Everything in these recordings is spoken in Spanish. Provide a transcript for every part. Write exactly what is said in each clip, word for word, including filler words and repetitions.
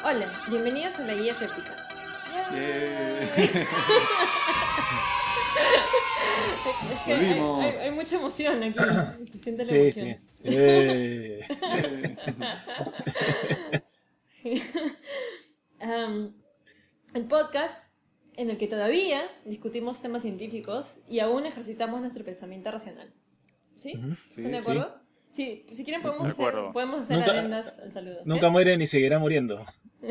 Hola, bienvenidos a la guía escéptica. Yeah. Es que hay, hay, hay mucha emoción aquí, se siente la Sí, emoción. sí. Eh. um, el podcast en el que todavía discutimos temas científicos y aún ejercitamos nuestro pensamiento racional. ¿Sí? Ujú. Sí, ¿Están de sí. acuerdo? Sí, si quieren podemos De hacer, acuerdo. podemos hacer Nunca- adendas al saludo. Nunca ¿Eh? muere ni seguirá muriendo.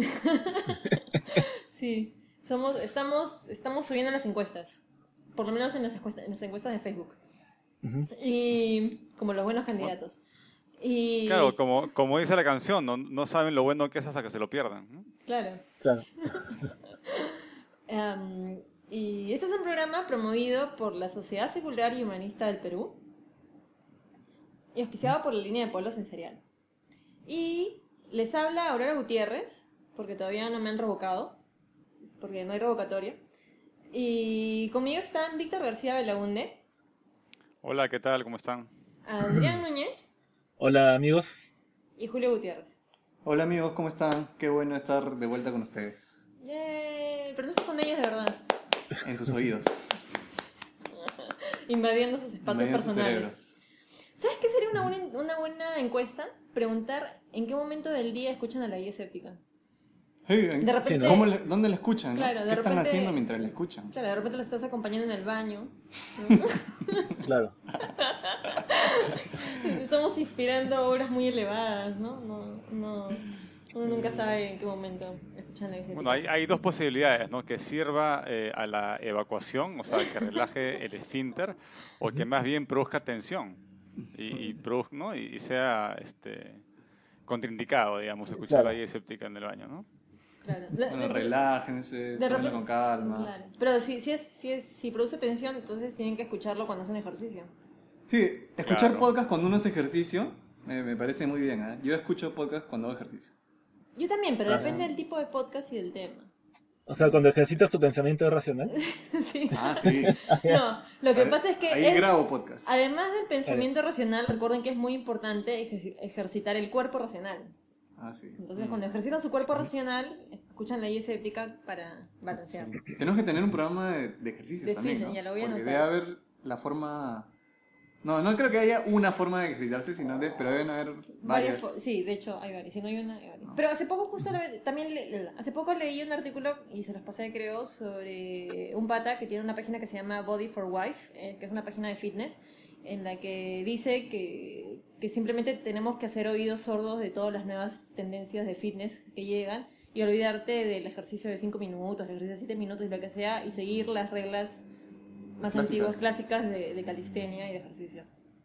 Sí, somos, estamos, estamos subiendo las encuestas. Por lo menos en las encuestas, en las encuestas de Facebook. Ujú. Y como los buenos candidatos. Y Claro, como, como dice la canción, no, no saben lo bueno que es hasta que se lo pierdan, ¿no? claro. Claro. Um, y este es un programa promovido por la Sociedad Secular y Humanista del Perú y auspiciado por la línea de Pueblos en Serial. Y les habla Aurora Gutiérrez, porque todavía no me han revocado, porque no hay revocatoria. Y conmigo están Víctor García Belaunde, Hola, ¿qué tal? ¿Cómo están? Adrián Núñez Hola, amigos. y Julio Gutiérrez. Hola amigos, ¿cómo están? Qué bueno estar de vuelta con ustedes, ¡Yay! Pero no estás con ellos de verdad, en sus oídos, invadiendo sus espacios en sus personales. cerebros. ¿Sabes qué sería una buena, una buena encuesta? Preguntar en qué momento del día escuchan a la guía escéptica. Hey, De repente, ¿cómo le- ¿Dónde la escuchan? no? Claro, de ¿Qué están repente- haciendo mientras la escuchan? claro, de repente lo estás acompañando en el baño. ¿No? Claro. Estamos inspirando obras muy elevadas, ¿no? No, no, uno nunca sabe en qué momento escuchan la guía escéptica. Bueno, hay, hay dos posibilidades, ¿no? Que sirva eh, a la evacuación, o sea, que relaje el esfínter, o que más bien produzca tensión y, y, produz- ¿no? y, y sea este, contraindicado, digamos, escuchar Claro. la guía escéptica en el baño, ¿no? Claro. De- Bueno, de- relájense, de tómenlo repente- con calma. Claro. Pero si, si, es, si, es, si produce tensión, entonces tienen que escucharlo cuando hacen ejercicio. Sí, escuchar Claro. podcast cuando uno hace ejercicio me, me parece muy bien, ¿eh? Yo escucho podcast cuando hago ejercicio. Yo también, pero Ajá. depende del tipo de podcast y del tema. O sea, cuando ejercitas tu pensamiento racional. Sí. Ah, sí. No, lo que Ahí- pasa es que Ahí es- grabo podcast. además del pensamiento racional, recuerden que es muy importante ejer- ejercitar el cuerpo racional. Ah, sí. Entonces, cuando ejercitan su cuerpo racional, escuchan la guía escéptica para balancear. Tenemos que tener un programa de, de ejercicios De también, fitness, ¿no? ya lo voy a Porque anotar. debe haber la forma... No, no creo que haya una forma de ejercitarse, sino de, pero deben haber varias. Varias fo- sí, de hecho hay varias. Si no hay una, hay varias. Pero hace poco justo le- también le- le- hace poco leí un artículo y se los pasé creo sobre un pata que tiene una página que se llama Body for Wife, eh, que es una página de fitness en la que dice que, que simplemente tenemos que hacer oídos sordos de todas las nuevas tendencias de fitness que llegan y olvidarte del ejercicio de cinco minutos, del ejercicio de siete minutos y lo que sea y seguir las reglas más Clásicas. antiguas, clásicas de, de calistenia y de ejercicio.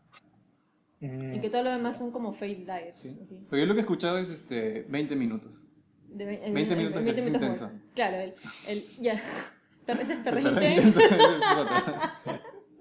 Mm, Y que todo lo demás son como fake diets. Sí. así. Pero yo lo que he escuchado es este, veinte minutos. De ve- en- veinte en- minutos en de ejercicio minutos intenso. muertos. Claro, el, el ya. Pero ese es perreo Pero intenso. intenso, eso es otro.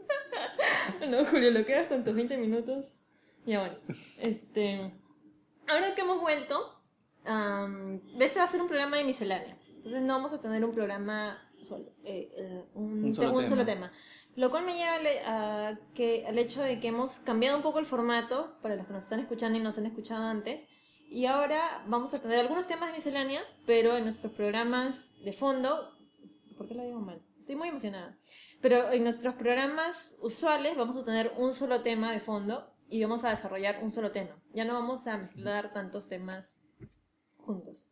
No, Julio, lo quedas con tus veinte minutos. Ya bueno. Este. Ahora que hemos vuelto, am, este va a ser un programa de miscelánea. Entonces no vamos a tener un programa solo, eh, eh, un, Un solo te- un tema. solo tema. Lo cual me lleva al, a que, al hecho de que hemos cambiado un poco el formato para los que nos están escuchando y nos han escuchado antes. Y ahora vamos a tener algunos temas de miscelánea, pero en nuestros programas de fondo. ¿Por qué lo digo mal? Estoy muy emocionada. Pero en nuestros programas usuales vamos a tener un solo tema de fondo y vamos a desarrollar un solo tema. Ya no vamos a mezclar tantos temas juntos.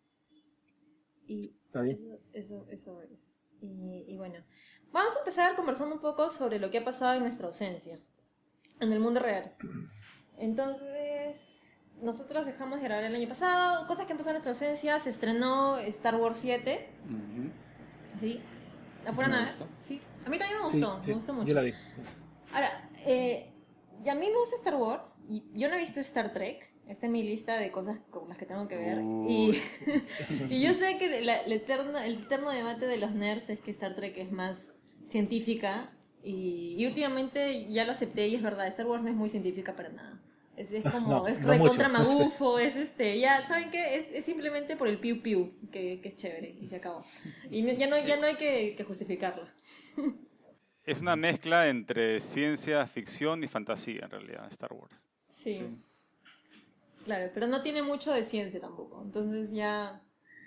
Y Está bien. eso, eso, eso es. Y, y bueno, vamos a empezar conversando un poco sobre lo que ha pasado en nuestra ausencia, en el mundo real. Entonces, nosotros dejamos de grabar el año pasado, cosas que han pasado en nuestra ausencia, se estrenó Star Wars siete, Ujú. ¿sí? ¿Afuera Me nada? gustó. Sí. A mí también me sí, gustó, sí, me gustó mucho. Yo la vi. Ahora, eh, y a mí me gusta Star Wars, y yo no he visto Star Trek, está en mi lista de cosas con las que tengo que ver, y, Uy. y yo sé que la- la eterna- el eterno debate de los nerds es que Star Trek es más científica, y, y últimamente ya lo acepté y es verdad, Star Wars no es muy científica para nada. Es, es como, No, es no recontra mucho. magufo, es este, ya, ¿saben qué? Es, es simplemente por el piu piu, que, que es chévere, y se acabó. Y no- ya no, ya no hay que, que justificarlo. Es una mezcla entre ciencia ficción y fantasía, en realidad, Star Wars. Sí. Sí. Claro, pero no tiene mucho de ciencia tampoco. Entonces ya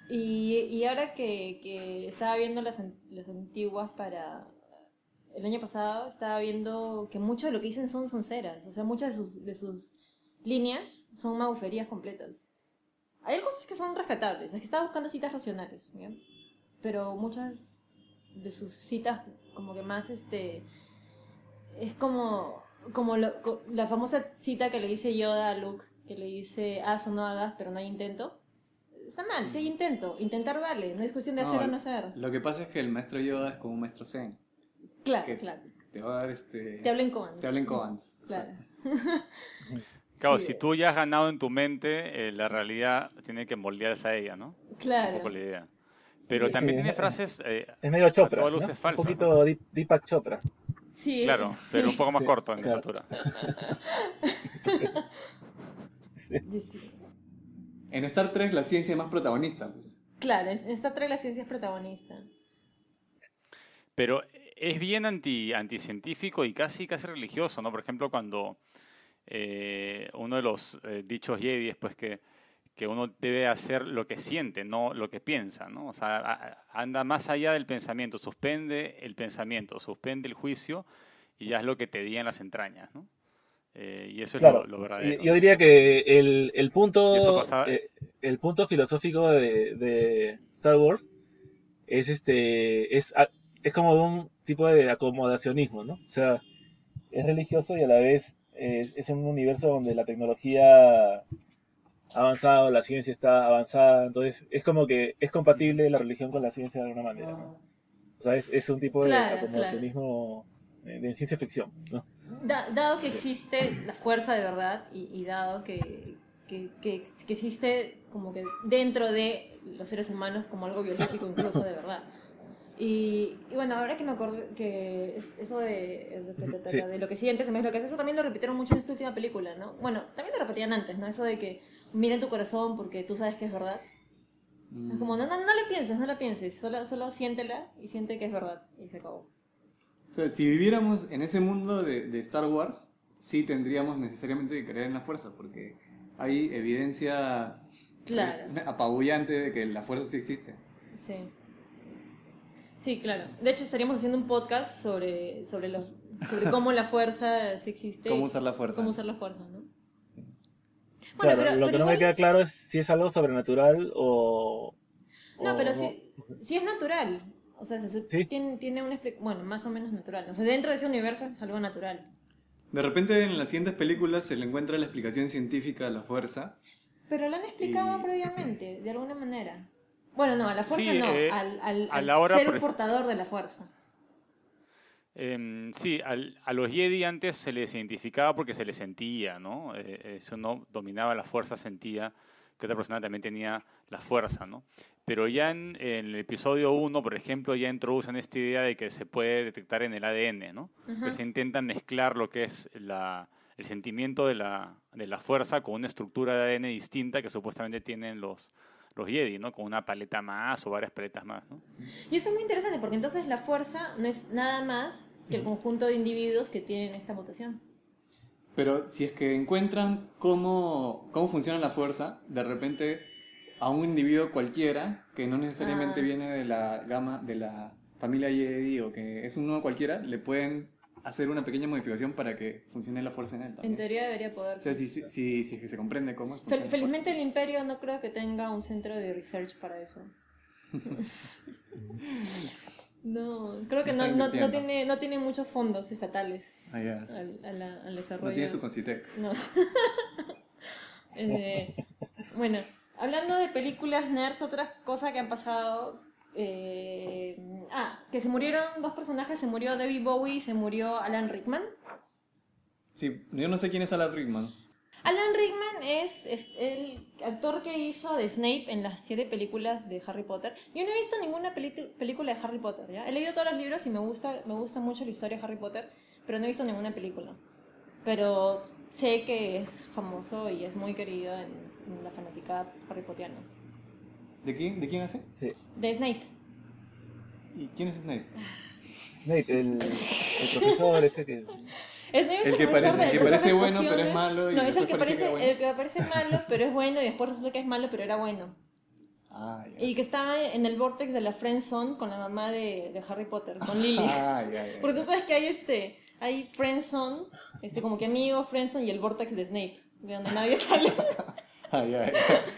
Y, y ahora que, que estaba viendo las, an- las antiguas para el año pasado, estaba viendo que mucho de lo que dicen son sonceras. O sea, muchas de sus, de sus líneas son maguferías completas. Hay cosas que son rescatables. Es que estaba buscando citas racionales, ¿ya? Pero muchas de sus citas como que más, este... Es como, como lo- co- la famosa cita que le dice Yoda a Luke, que le dice, haz o no hagas, pero no hay intento. Está mal, sí hay intento. Intentar vale, no es cuestión de hacer No, o no hacer. Lo que pasa es que el maestro Yoda es como un maestro Zen. Claro, que claro. Te va a dar este... Te habla en Coans. Te habla en Koans. Claro. Claro, Sí, si tú ya has ganado en tu mente, eh, la realidad tiene que moldearse a ella, ¿no? Es un Claro. poco la idea. Pero Sí. también Sí, tiene es- frases eh, Es medio a Chopra, toda ¿no? luz es falso. Un ¿no? poquito Deep- Deepak Chopra. Sí. Claro, pero un poco más Sí, corto en claro. estatura. Sí. En Star Trek la ciencia es más protagonista, pues. Claro, en Star Trek la ciencia es protagonista. Pero es bien anti, anticientífico y casi, casi religioso, ¿no? Por ejemplo, cuando eh, uno de los eh, dichos Jedi es pues que, que uno debe hacer lo que siente, no lo que piensa, ¿no? O sea, a- a- anda más allá del pensamiento, suspende el pensamiento, suspende el juicio y ya es lo que te diga en las entrañas, ¿no? Eh, y eso es Claro, lo, lo y- verdadero. yo diría que el, el Y eso punto pasaba... eh, el punto filosófico de, de Star Wars es este es, a- es como un tipo de acomodacionismo, ¿no? O sea, es religioso y a la vez eh, es un universo donde la tecnología ha avanzado, la ciencia está avanzada, entonces es como que es compatible la religión con la ciencia de alguna manera, ¿no? O sea, es, es un tipo de Claro, acomodacionismo eh, de ciencia ficción, ¿no? Da- dado que existe la fuerza de verdad y, y dado que, que, que, que existe como que dentro de los seres humanos como algo biológico incluso de verdad. Y, y bueno, ahora que me acordé que es- eso de, de, de- Sí. de lo que sientes en vez de lo que haces, eso también lo repitieron mucho en esta última película, ¿no? Bueno, también lo repetían antes, ¿no? Eso de que mira en tu corazón porque tú sabes que es verdad. Es como, no, no, no le pienses, no la pienses, solo, solo siéntela y siente que es verdad y se acabó. O sea, si viviéramos en ese mundo de, de Star Wars, sí tendríamos necesariamente que creer en la fuerza, porque hay evidencia Claro. eh, apabullante de que la fuerza sí existe. Sí. Sí, claro. De hecho, estaríamos haciendo un podcast sobre, sobre, los, sobre cómo la fuerza sí existe. Cómo y usar la fuerza. Cómo usar la fuerza, ¿no? Sí. Bueno, Claro, pero, lo pero que no me igual- queda claro es si es algo sobrenatural o... No, o pero sí, sí es natural. O sea, se- ¿Sí? tiene, tiene una expli- bueno, más o menos natural. O sea, dentro de ese universo es algo natural. De repente en las siguientes películas se le encuentra la explicación científica a la fuerza. Pero lo han explicado Y- previamente, de alguna manera. Bueno, no, a la fuerza Sí, no, eh, al, al, a al la hora, ser por un ej- portador de la fuerza. Em, sí, al- a los Jedi antes se les identificaba porque se les sentía, ¿no? Eh, eh, si uno dominaba la fuerza, sentía que otra persona también tenía la fuerza, ¿no? Pero ya en, en el episodio uno, por ejemplo, ya introducen esta idea de que se puede detectar en el A D N, ¿no? Ajá. Que se intentan mezclar lo que es la, el sentimiento de la, de la fuerza con una estructura de A D N distinta que supuestamente tienen los, los Jedi, ¿no? Con una paleta más o varias paletas más, ¿no? Y eso es muy interesante porque entonces la fuerza no es nada más que el conjunto de individuos que tienen esta mutación. Pero si es que encuentran cómo, cómo funciona la fuerza, de repente a un individuo cualquiera, que no necesariamente Ah. viene de la gama, de la familia Jedi o que es uno cualquiera, le pueden hacer una pequeña modificación para que funcione la fuerza en él En también. teoría debería poder. O sea, si, si, si, si es que se comprende cómo Fel- funciona la felizmente fuerza. el Imperio no creo que tenga un centro de research para eso. No, creo que no, Está no, no invirtiendo. tiene, no tiene muchos fondos estatales Ah, ya. al, a la- al No desarrollo. tiene su concitec. No. Eh, bueno, hablando de películas nerds, otra cosa que han pasado. eh, ah, que se murieron dos personajes: se murió David Bowie y se murió Alan Rickman. Sí, yo no sé quién es Alan Rickman. Alan Rickman es, es el actor que hizo de Snape en las siete películas de Harry Potter. Yo no he visto ninguna peli- película de Harry Potter, ¿ya? He leído todos los libros y me gusta, me gusta mucho la historia de Harry Potter, pero no he visto ninguna película. Pero sé que es famoso y es muy querido en, en la fanaticada Harry Pottiana. ¿De quién, ¿De quién hace? Sí. De Snape. ¿Y quién es Snape? Snape, el, el profesor ese que... Snape es El que profesor parece- de- el que profesor parece de bueno, pero es pociones. malo, y No, es el después que parece que parece, era bueno. el que parece malo, pero es bueno y después resulta que es malo, pero era bueno. Ah, ya. Y que estaba en el vortex de la friend zone con la mamá de, de Harry Potter, con Lily. Ah, ya, ya. Porque tú sabes que hay este, hay friend zone, este, como que amigo, friend zone y el vortex de Snape, de donde nadie sale. Ah, ya, ya.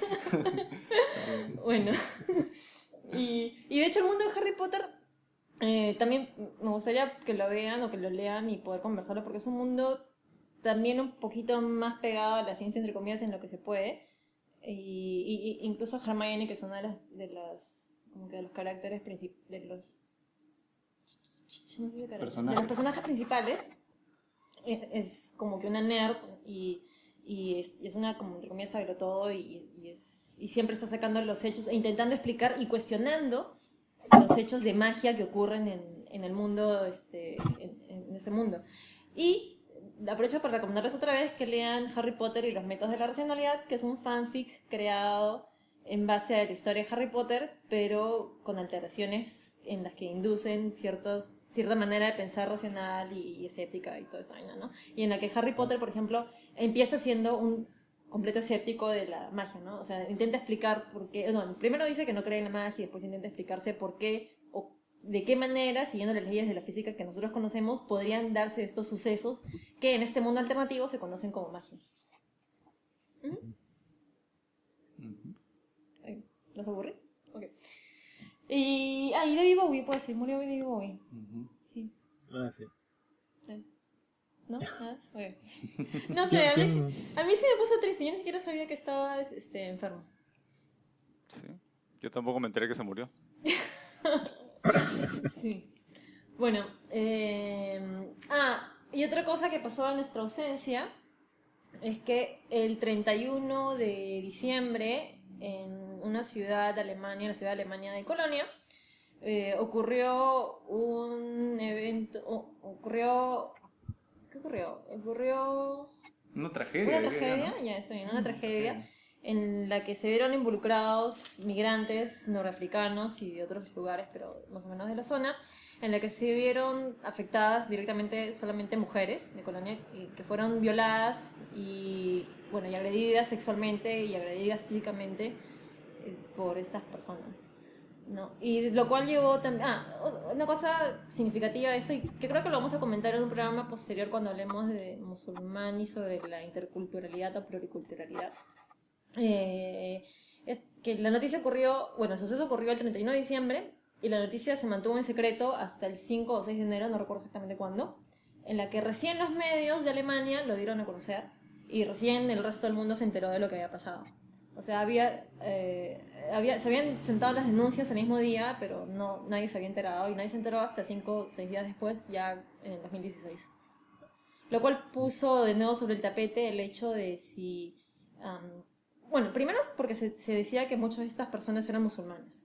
Bueno. Y, y de hecho el mundo de Harry Potter eh, también me gustaría que lo vean o que lo lean y poder conversarlo, porque es un mundo también un poquito más pegado a la ciencia, entre comillas, en lo que se puede. Y, y- y incluso Hermione, que es una de las, de las como que de los caracteres principales, de los no sé si de carácter- Personajes. de los personajes principales, es, es como que una nerd y, y, es, y es una, como entre comillas, sabe todo y, y, es, y siempre está sacando los hechos e intentando explicar y cuestionando los hechos de magia que ocurren en, en el mundo, este, en, en ese mundo. Y aprovecho para recomendarles otra vez que lean Harry Potter y los métodos de la racionalidad, que es un fanfic creado en base a la historia de Harry Potter, pero con alteraciones en las que inducen ciertos, cierta manera de pensar racional y, y escéptica y toda esa vaina, ¿no? Y en la que Harry Potter, por ejemplo, empieza siendo un completo escéptico de la magia, ¿no? O sea, intenta explicar por qué... No, primero dice que no cree en la magia y después intenta explicarse por qué o de qué manera, siguiendo las leyes de la física que nosotros conocemos, podrían darse estos sucesos que en este mundo alternativo se conocen como magia. ¿Mm? Ujú. Ay, ¿los aburrí? Ok. Y... Ah, y David Bowie, pues sí, murió David Bowie. Ujú. Sí. Ah, sí. ¿No? ¿Nada? Ok. No sé, a mí, ¿Quién- sí- a mí sí me puso triste. Yo ni siquiera sabía que estaba este, enfermo. Sí. Yo tampoco me enteré que se murió. Sí. Bueno, eh, ah, y otra cosa que pasó en nuestra ausencia es que el treinta y uno de diciembre en una ciudad de Alemania, la ciudad de Alemania de Colonia, eh, ocurrió un evento, o- ocurrió, ¿qué ocurrió? Ocurrió Una tragedia. una diría yo, tragedia, ¿no? ya está bien, Sí, una tragedia en la que se vieron involucrados migrantes norafricanos y de otros lugares, pero más o menos de la zona, en la que se vieron afectadas directamente solamente mujeres de Colonia y que fueron violadas y, bueno, y agredidas sexualmente y agredidas físicamente eh, por estas personas. ¿No? Y lo cual llevó también... Ah, o- una cosa significativa de esto, y que creo que lo vamos a comentar en un programa posterior cuando hablemos de musulmán y sobre la interculturalidad o pluriculturalidad, eh, es que la noticia ocurrió, bueno, el suceso ocurrió el treinta y uno de diciembre y la noticia se mantuvo en secreto hasta el cinco o seis de enero, no recuerdo exactamente cuándo, en la que recién los medios de Alemania lo dieron a conocer y recién el resto del mundo se enteró de lo que había pasado. O sea, había, eh, había, se habían sentado las denuncias el mismo día, pero no, nadie se había enterado y nadie se enteró hasta cinco o seis días después, ya en el dos mil dieciséis. Lo cual puso de nuevo sobre el tapete el hecho de si... Um, bueno, primero porque se, se decía que muchas de estas personas eran musulmanes.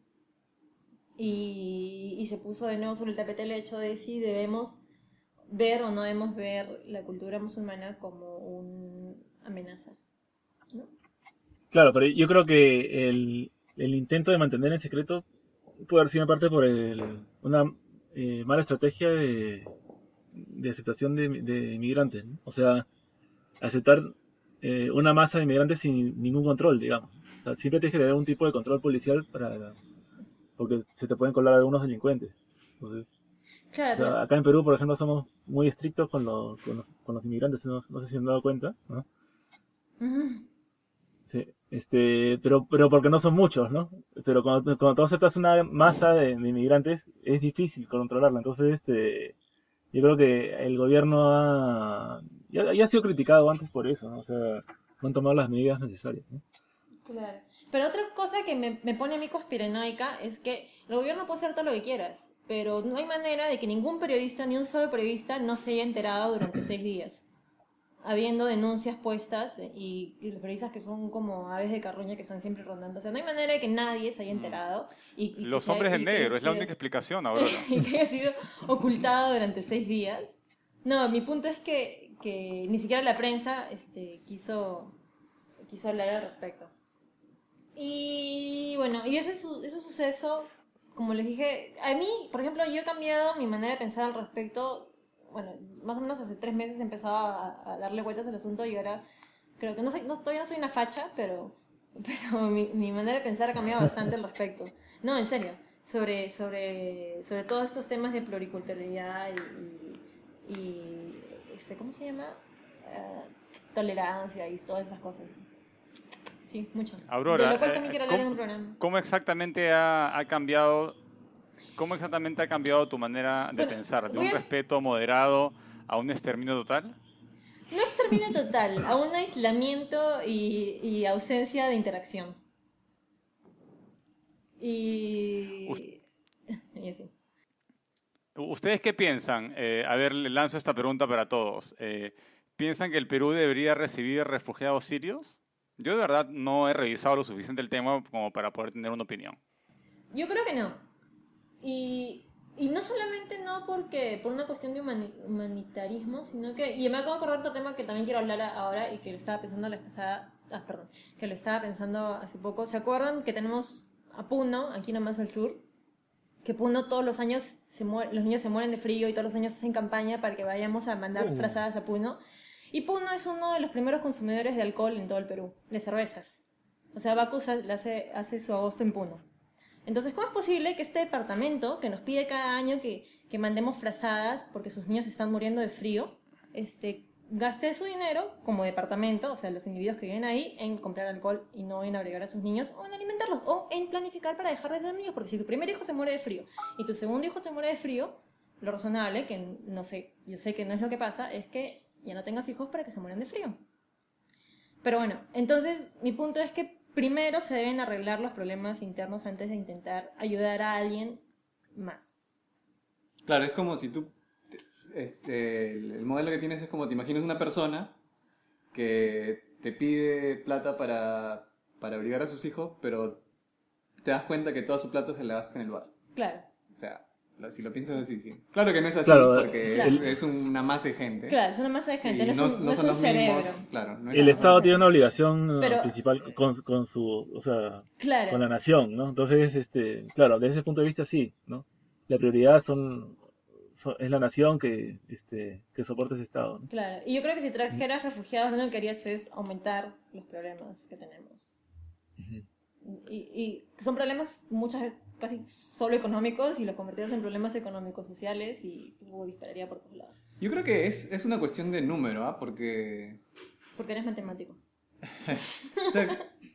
Y, y se puso de nuevo sobre el tapete el hecho de si debemos ver o no debemos ver la cultura musulmana como una amenaza, ¿no? Claro, pero yo creo que el, el intento de mantener en secreto puede haber sido en parte por el- una eh, mala estrategia de, de aceptación de, de inmigrantes, ¿no? O sea, aceptar eh, una masa de inmigrantes sin ningún control, digamos. O sea, siempre tienes que tener un tipo de control policial para, porque se te pueden colar algunos delincuentes. Entonces, o Claro, pero... sea, acá en Perú, por ejemplo, somos muy estrictos con, lo- con los, con los inmigrantes, no, no sé si se han dado cuenta, ¿no? Ujú. Sí, este, pero, pero porque no son muchos, ¿no? Pero cuando, cuando tú aceptas una masa de, de inmigrantes, es difícil controlarla. Entonces, este, yo creo que el gobierno ha, ya, ya ha sido criticado antes por eso, ¿no? O sea, no han tomado las medidas necesarias, ¿no? Claro. Pero otra cosa que me, me pone a mí conspiranoica es que el gobierno puede hacer todo lo que quieras, pero no hay manera de que ningún periodista, ni un solo periodista, no se haya enterado durante seis días. Habiendo denuncias puestas y, y los periodistas que son como aves de carroña que están siempre rondando. O sea, no hay manera de que nadie se haya enterado. Y, y que Los se haya- hombres de y que haya negro, es la sido- única explicación ahora. y que haya sido ocultado durante seis días. No, mi punto es que, que ni siquiera la prensa este, quiso, quiso hablar al respecto. Y bueno, y ese, su- ese suceso, como les dije, a mí, por ejemplo, yo he cambiado mi manera de pensar al respecto. Bueno, más o menos hace tres meses empezaba a, a darle vueltas al asunto y ahora creo que no soy, no, todavía no soy una facha, pero, pero mi, mi manera de pensar ha cambiado bastante al respecto. No, en serio, sobre, sobre, sobre todos estos temas de pluriculturalidad y, y, y, este, ¿cómo se llama? Uh, tolerancia y todas esas cosas. Sí, mucho. Aurora, de lo cual eh, también quiero hablar ¿cómo, en un programa. ¿cómo exactamente ha, ha cambiado, cómo exactamente ha cambiado tu manera de Bueno, pensar? ¿De voy un a- respeto moderado a un exterminio total? No exterminio total, a un aislamiento y, y ausencia de interacción. Y... y así. ¿Ustedes qué piensan? Eh, a ver, le lanzo esta pregunta para todos. Eh, ¿Piensan que el Perú debería recibir refugiados sirios? Yo de verdad no he revisado lo suficiente el tema como para poder tener una opinión. Yo creo que no. Y, y no solamente no porque por una cuestión de humani- humanitarismo, sino que... Y me acabo de acordar de otro tema que también quiero hablar ahora y que lo estaba pensando la vez pasada... Ah, perdón. Que lo estaba pensando hace poco. ¿Se acuerdan que tenemos a Puno, aquí nomás al sur? Que Puno todos los años se muere, los niños se mueren de frío y todos los años hacen campaña para que vayamos a mandar Uh. frazadas a Puno. Y Puno es uno de los primeros consumidores de alcohol en todo el Perú, de cervezas. O sea, Bacus hace, hace su agosto en Puno. Entonces, ¿cómo es posible que este departamento, que nos pide cada año que, que mandemos frazadas porque sus niños están muriendo de frío, este, gaste su dinero como departamento, o sea, los individuos que viven ahí, en comprar alcohol y no en abrigar a sus niños o en alimentarlos o en planificar para dejar de tener niños? Porque si tu primer hijo se muere de frío y tu segundo hijo te muere de frío, lo razonable, que no sé, yo sé que no es lo que pasa, es que ya no tengas hijos para que se mueran de frío. Pero bueno, entonces mi punto es que primero se deben arreglar los problemas internos antes de intentar ayudar a alguien más. Claro, es como si tú... Este, el el modelo que tienes es como te imaginas una persona que te pide plata para, para abrigar a sus hijos, pero te das cuenta que toda su plata se la gastas en el bar. Claro. O sea, lo- si lo piensas así, sí. Claro que no es así, Claro, porque claro. es, es una masa de gente. Claro, es una masa de gente, Y no es no, un, no no es son un los cerebro. mismos. Claro, no es El No, Estado no, tiene una obligación uh, Pero- principal con, con su, o sea, Claro. con la nación, ¿no? Entonces, este, claro, desde ese punto de vista sí, ¿no? La prioridad son, son- es la nación que, este, que soporta ese Estado, ¿no? Claro, y yo creo que si trajeras refugiados, lo único que harías es aumentar los problemas que tenemos. Y, y son problemas muchas veces casi solo económicos y los convertidos en problemas económicos, sociales y uh, dispararía por todos lados. Yo creo que es, es una cuestión de número, ¿ah? Porque... Porque eres matemático. o sea,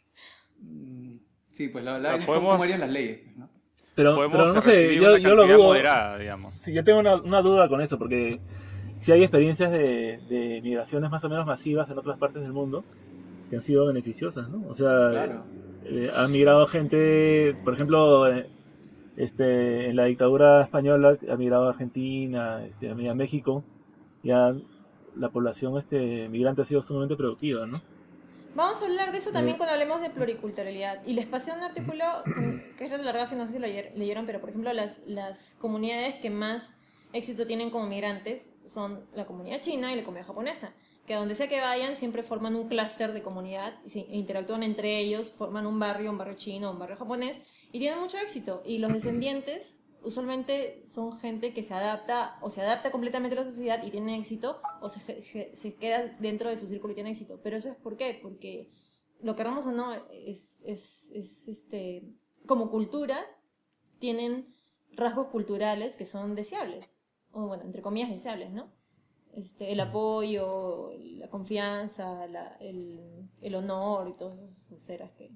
mm, sí, pues la, la sea, es como- podemos- cómo harían las leyes, pues, ¿no? Pero, Podemos pero no sé, recibir yo, una yo lo cantidad dudo. moderada, digamos. Sí, yo tengo una, una duda con eso, porque si hay experiencias de, de migraciones más o menos masivas en otras partes del mundo que han sido beneficiosas, ¿no? O sea, Claro. eh, ha migrado gente, por ejemplo, eh, este, en la dictadura española ha migrado a Argentina, este, a México, ya la población este, migrante ha sido sumamente productiva, ¿no? Vamos a hablar de eso también Eh. cuando hablemos de pluriculturalidad. Y les pasé un artículo que, que es largo, no sé si lo leyer- leyeron, pero por ejemplo las, las comunidades que más éxito tienen como migrantes son la comunidad china y la comunidad japonesa, que a donde sea que vayan siempre forman un clúster de comunidad, y se interactúan entre ellos, forman un barrio, un barrio chino, un barrio japonés, y tienen mucho éxito. Y los descendientes usualmente son gente que se adapta o se adapta completamente a la sociedad y tiene éxito, o se, je- se queda dentro de su círculo y tiene éxito. Pero eso es ¿por qué? Porque lo queramos o no, es, es, es este, como cultura tienen rasgos culturales que son deseables, o bueno, entre comillas deseables, ¿no? Este, el apoyo, la confianza, la- el, el honor y todas esas eras que,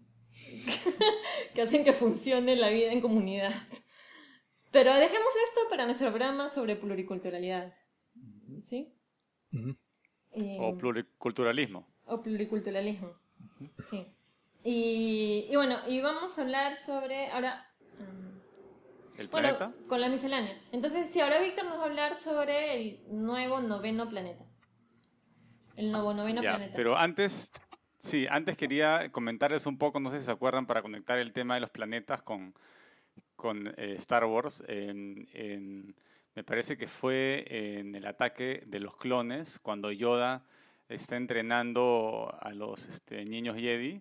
que hacen que funcione la vida en comunidad. Pero dejemos esto para nuestro programa sobre pluriculturalidad. ¿Sí? Ujú. Eh, O pluriculturalismo. o pluriculturalismo. Sí. Y, y bueno, y vamos a hablar sobre ahora. um, ¿El bueno, planeta? con la miscelánea. Entonces, sí, ahora Víctor nos va a hablar sobre el nuevo noveno planeta. El nuevo noveno Ya, planeta. pero antes, sí, antes quería comentarles un poco, no sé si se acuerdan, para conectar el tema de los planetas con, con eh, Star Wars. En, en- me parece que fue en el ataque de los clones, cuando Yoda está entrenando a los este, niños Jedi.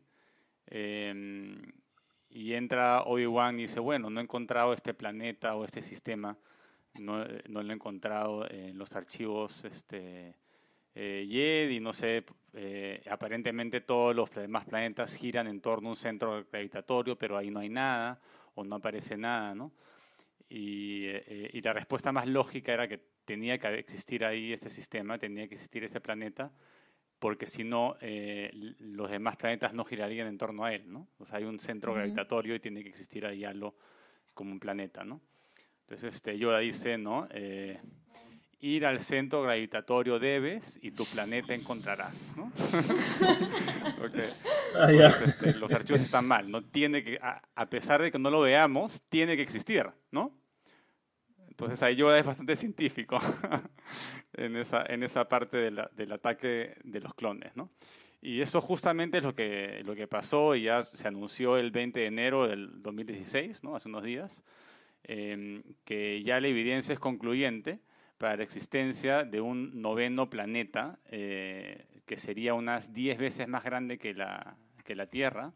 eh, y entra Obi-Wan y dice, bueno, no he encontrado este planeta o este sistema, no, no lo he encontrado en los archivos este, eh, Jedi, no sé, eh, aparentemente todos los demás planetas giran en torno a un centro gravitatorio, pero ahí no hay nada, o no aparece nada, ¿no? Y, eh, y la respuesta más lógica era que tenía que existir ahí este sistema, tenía que existir ese planeta, porque si no, eh, los demás planetas no girarían en torno a él, ¿no? O sea, hay un centro Ujú. gravitatorio y tiene que existir ahí algo como un planeta, ¿no? Entonces, este, Yoda dice, ¿no? Eh, ir al centro gravitatorio debes y tu planeta encontrarás, ¿no? Porque Ah, ya. pues, este, los archivos están mal, ¿no? Tiene que, a, a pesar de que no lo veamos, tiene que existir, ¿no? Entonces ahí Yoda es bastante científico en, esa, en esa parte de la, del ataque de los clones, ¿no? Y eso justamente es lo que, lo que pasó y ya se anunció el veinte de enero del dos mil dieciséis, ¿no? Hace unos días, eh, que ya la evidencia es concluyente para la existencia de un noveno planeta eh, que sería unas diez veces más grande que la, que la Tierra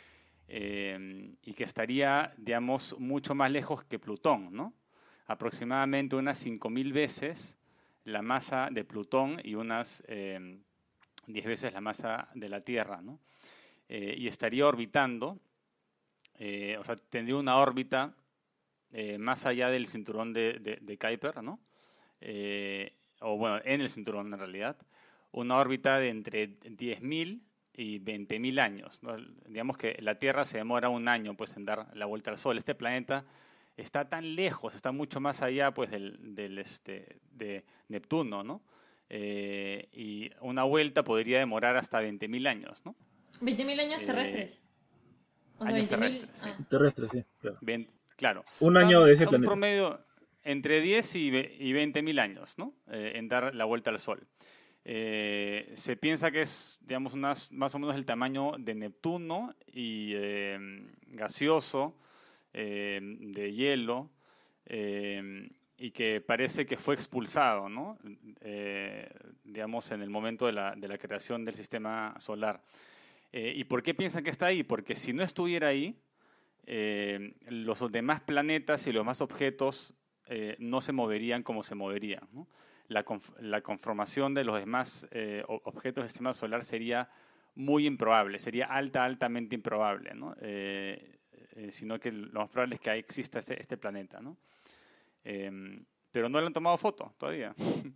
eh, y que estaría, digamos, mucho más lejos que Plutón, ¿no? Aproximadamente unas cinco mil veces la masa de Plutón y unas eh, diez veces la masa de la Tierra, ¿no? Eh, y estaría orbitando, eh, o sea, tendría una órbita eh, más allá del cinturón de, de, de Kuiper, ¿no? Eh, o bueno, en el cinturón en realidad, una órbita de entre diez mil y veinte mil años, ¿no? Digamos que la Tierra se demora un año pues, en dar la vuelta al Sol. Este planeta está tan lejos, está mucho más allá pues, del, del, este, de Neptuno, ¿no? Eh, y una vuelta podría demorar hasta veinte mil años, ¿no? veinte mil años Eh, terrestres. O sea, años veinte mil. terrestres, sí. Ah. Terrestre, sí, claro. veinte, claro. Un O sea, año de ese un planeta. promedio entre diez y veinte mil años, ¿no? Eh, en dar la vuelta al Sol. Eh, se piensa que es, digamos, unas, más o menos el tamaño de Neptuno y eh, gaseoso, eh, de hielo, eh, y que parece que fue expulsado, ¿no? Eh, digamos, en el momento de la, de la creación del sistema solar. Eh, ¿Y por qué piensan que está ahí? Porque si no estuviera ahí, eh, los demás planetas y los demás objetos eh, no se moverían como se moverían, ¿no? La, conf la conformación de los demás eh, objetos del sistema solar sería muy improbable, sería alta, altamente improbable, ¿no? Eh, eh, sino que lo más probable es que ahí exista este, este planeta, ¿no? Eh, pero no le han tomado foto todavía.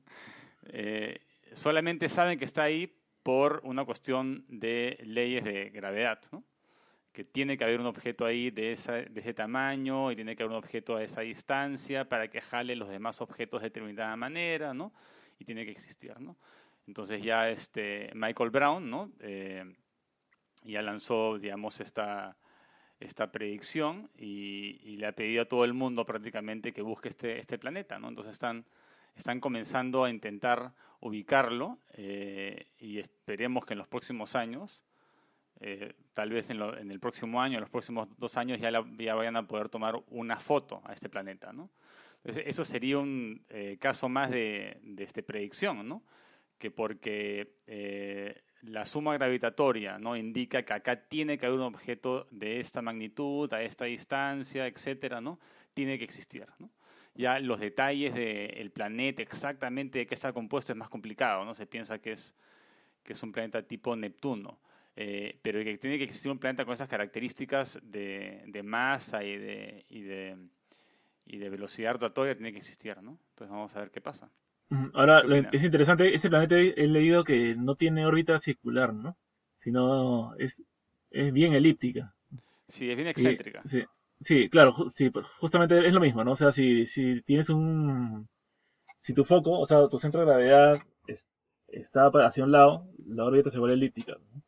eh, solamente saben que está ahí por una cuestión de leyes de gravedad, ¿no? Que tiene que haber un objeto ahí de, esa, de ese tamaño y tiene que haber un objeto a esa distancia para que jale los demás objetos de determinada manera, ¿no? Y tiene que existir, ¿no? Entonces ya este Michael Brown, ¿no? Eh, ya lanzó, digamos, esta, esta predicción y, y le ha pedido a todo el mundo prácticamente que busque este, este planeta, ¿no? Entonces están, están comenzando a intentar ubicarlo eh, y esperemos que en los próximos años Eh, tal vez en, lo, en el próximo año, en los próximos dos años, ya, la, ya vayan a poder tomar una foto a este planeta, ¿no? Entonces, eso sería un eh, caso más de, de este, predicción, ¿no? Que porque eh, la suma gravitatoria, ¿no? Indica que acá tiene que haber un objeto de esta magnitud, a esta distancia, etcétera, ¿no? Tiene que existir, ¿no? Ya los detalles del planeta, exactamente de qué está compuesto, es más complicado, ¿no? Se piensa que es, que es un planeta tipo Neptuno. Eh, pero que tiene que existir un planeta con esas características de, de masa y de, y, de, y de velocidad rotatoria, tiene que existir, ¿no? Entonces vamos a ver qué pasa. Ahora, ¿Qué lo- opinan? es interesante, ese planeta he, he leído que no tiene órbita circular, ¿no? Sino es, es bien elíptica. Sí, es bien Y, excéntrica. sí, sí, claro, ju- sí, pues, justamente es lo mismo, ¿no? O sea, si, si tienes un, si tu foco, o sea, tu centro de gravedad es- está pa- hacia un lado, la órbita se vuelve elíptica, ¿no?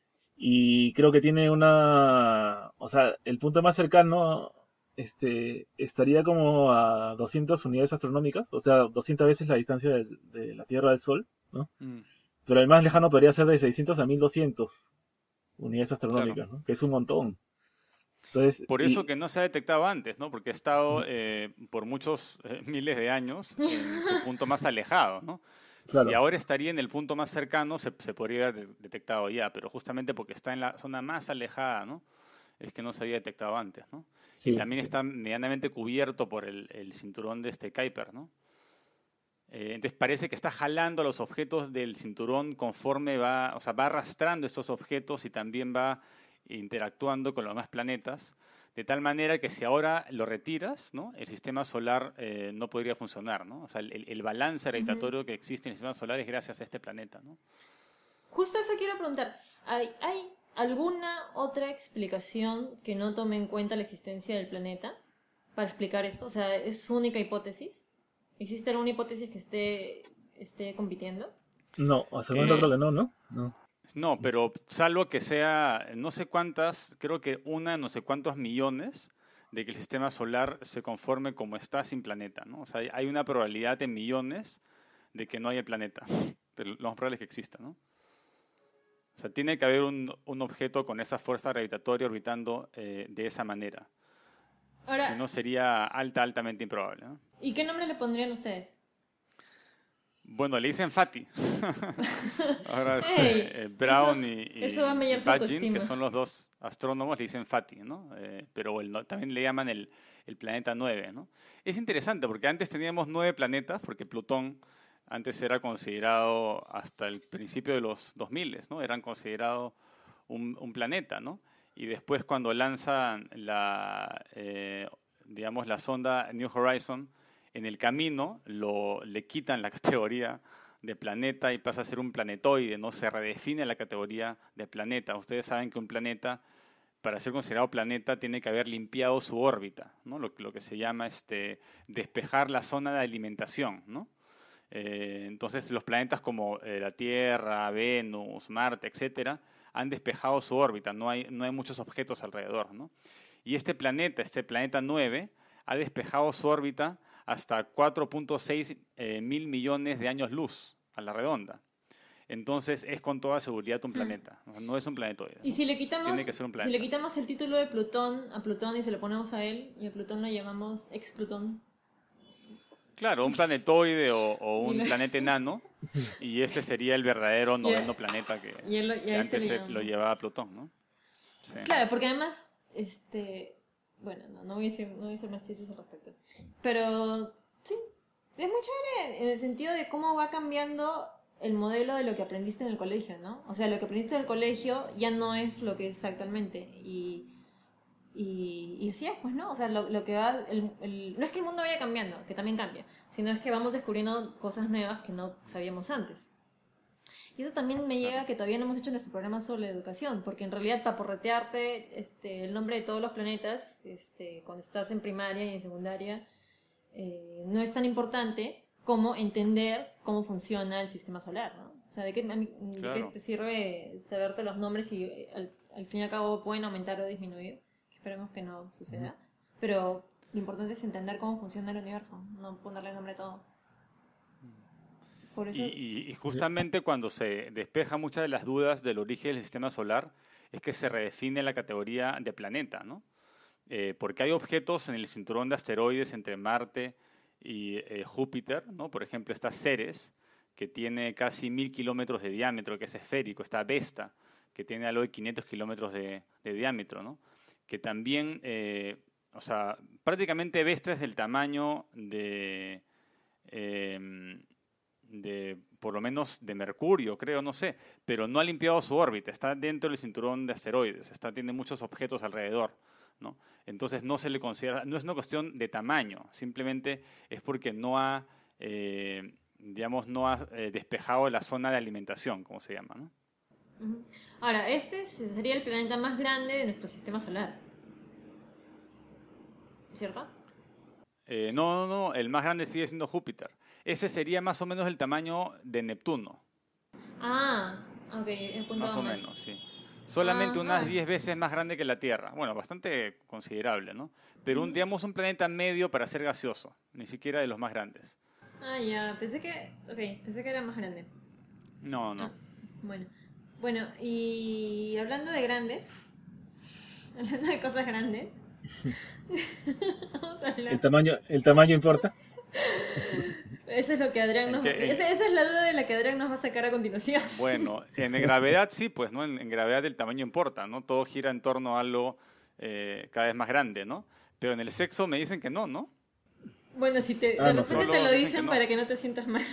Y creo que tiene una, o sea, el punto más cercano, este, estaría como a doscientas unidades astronómicas, o sea, doscientas veces la distancia del- de la Tierra al Sol, ¿no? Mm, Pero el más lejano podría ser de seiscientas a mil doscientas unidades claro. astronómicas, ¿no? Que es un montón. Entonces, Por eso y, que no se ha detectado antes, ¿no? Porque ha estado eh, por muchos eh, miles de años en su punto más alejado, ¿no? Si claro, ahora estaría en el punto más cercano, se, se podría haber de- detectado ya, pero justamente porque está en la zona más alejada, ¿no? Es que no se había detectado antes, ¿no? Y sí, también sí. está medianamente cubierto por el, el cinturón de este Kuiper, ¿no? Eh, entonces parece que está jalando los objetos del cinturón conforme va, o sea, va arrastrando estos objetos y también va interactuando con los demás planetas, de tal manera que si ahora lo retiras, ¿no? El sistema solar eh, no podría funcionar, ¿no? O sea, el, el balance gravitatorio uh-huh. que existe en el sistema solar es gracias a este planeta, ¿no? Justo eso quiero preguntar. ¿Hay, ¿Hay alguna otra explicación que no tome en cuenta la existencia del planeta para explicar esto? O sea, ¿es su única hipótesis? ¿Existe alguna hipótesis que esté, esté compitiendo? No, hasta el momento Eh, creo que no, ¿no? No. No, pero salvo que sea no sé cuántas, creo que una, no sé cuántos millones de que el sistema solar se conforme como está sin planeta, ¿no? O sea, hay una probabilidad en millones de que no haya planeta. Pero lo más probable es que exista, ¿no? O sea, tiene que haber un, un objeto con esa fuerza gravitatoria orbitando eh, de esa manera. Ahora, si no, sería alta, altamente improbable, ¿no? ¿Y qué nombre le pondrían ustedes? Bueno, le dicen Fatty. Ahora Hey, este, eh, Brown eso, y, y, eso va a mellar y su Budgin, autoestima. que son los dos astrónomos, le dicen Fatty, ¿no? Eh, pero el, no, también le llaman el, el planeta nueve, ¿no? Es interesante porque antes teníamos nueve planetas, porque Plutón antes era considerado, hasta el principio de los dos mil, ¿no? Eran considerados un, un planeta, ¿no? Y después cuando lanzan la, eh, digamos, la sonda New Horizon, en el camino lo, le quitan la categoría de planeta y pasa a ser un planetoide, ¿no? Se redefine la categoría de planeta. Ustedes saben que un planeta, para ser considerado planeta, tiene que haber limpiado su órbita, ¿no? Lo, lo que se llama este, despejar la zona de alimentación, ¿no? Eh, entonces los planetas como eh, la Tierra, Venus, Marte, etcétera, han despejado su órbita, no hay, no hay muchos objetos alrededor, ¿no? Y este planeta, este planeta nueve, ha despejado su órbita hasta cuatro punto seis eh, mil millones de años luz a la redonda. Entonces es con toda seguridad un planeta, mm. no es un planetoide. Y si le quitamos, Tiene que ser un planeta. Si le quitamos el título de Plutón a Plutón y se lo ponemos a él, y a Plutón lo llamamos ex-Plutón. Claro, un planetoide o, o un planeta enano, y este sería el verdadero noveno yeah. planeta que, y él, y que antes este se, lo llevaba Plutón, ¿no? Sí. Claro, porque además, este, bueno, no, no, voy a decir, no voy a hacer más chistes al respecto, pero sí, es muy chévere en el sentido de cómo va cambiando el modelo de lo que aprendiste en el colegio, ¿no? O sea, lo que aprendiste en el colegio ya no es lo que es actualmente, y... Y, y así es, pues, ¿no? O sea, lo, lo que va... El, el, no es que el mundo vaya cambiando, que también cambia, sino es que vamos descubriendo cosas nuevas que no sabíamos antes. Y eso también me llega a que todavía no hemos hecho nuestro programa sobre la educación, porque en realidad para porretearte este, el nombre de todos los planetas, este, cuando estás en primaria y en secundaria, eh, no es tan importante como entender cómo funciona el sistema solar, ¿no? O sea, ¿de qué, ¿de claro. qué te sirve saberte los nombres y al, al fin y al cabo pueden aumentar o disminuir? Esperemos que no suceda. Pero lo importante es entender cómo funciona el universo, no ponerle nombre a todo. Por eso... y, y, y justamente cuando se despeja muchas de las dudas del origen del sistema solar, es que se redefine la categoría de planeta, ¿no? Eh, porque hay objetos en el cinturón de asteroides entre Marte y eh, Júpiter, ¿no? Por ejemplo, está Ceres, que tiene casi mil kilómetros de diámetro, que es esférico. Está Vesta, que tiene algo de quinientos kilómetros de, de diámetro, ¿no? Que también, eh, o sea, prácticamente Vesta es del tamaño de, eh, de, por lo menos de Mercurio, creo, no sé, pero no ha limpiado su órbita, está dentro del cinturón de asteroides, está, tiene muchos objetos alrededor, ¿no? Entonces no se le considera, no es una cuestión de tamaño, simplemente es porque no ha, eh, digamos, no ha eh, despejado la zona de alimentación, como se llama, ¿no? Ahora, este sería el planeta más grande de nuestro sistema solar, ¿cierto? Eh, no, no, no, el más grande sigue siendo Júpiter. Ese sería más o menos el tamaño de Neptuno. Ah, ok, el punto más o mal. menos, sí. Solamente ah, unas ah. diez veces más grande que la Tierra. Bueno, bastante considerable, ¿no? Pero un, digamos un planeta medio para ser gaseoso, ni siquiera de los más grandes. Ah, ya, pensé que, ok, pensé que era más grande. No, no. Ah, bueno. Bueno, y hablando de grandes, hablando de cosas grandes, vamos a hablar. ¿El tamaño, el tamaño importa? Eso es lo que Adrián nos... que, esa, esa es la duda de la que Adrián nos va a sacar a continuación. Bueno, en gravedad sí, pues, ¿no? En, en gravedad el tamaño importa, ¿no? Todo gira en torno a algo eh, cada vez más grande, ¿no? Pero en el sexo me dicen que no, ¿no? Bueno, si te, Ah, de no, repente solo te lo dicen dicen que no. para que no te sientas mal.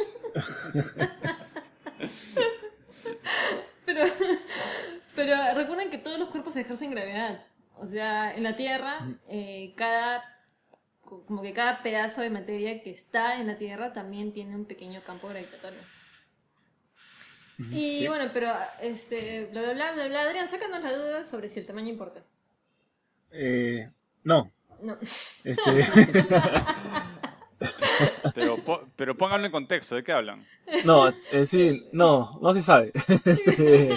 Pero, pero recuerden que todos los cuerpos ejercen gravedad. O sea, en la Tierra, eh, cada, como que cada pedazo de materia que está en la Tierra también tiene un pequeño campo gravitatorio. Y Sí. bueno, pero este, bla bla bla bla bla. Adrián, sácanos la duda sobre si el tamaño importa. Eh, no, No. este, Pero, po- pero pónganlo en contexto, ¿de qué hablan? no, en sí, no, no se sabe. Este,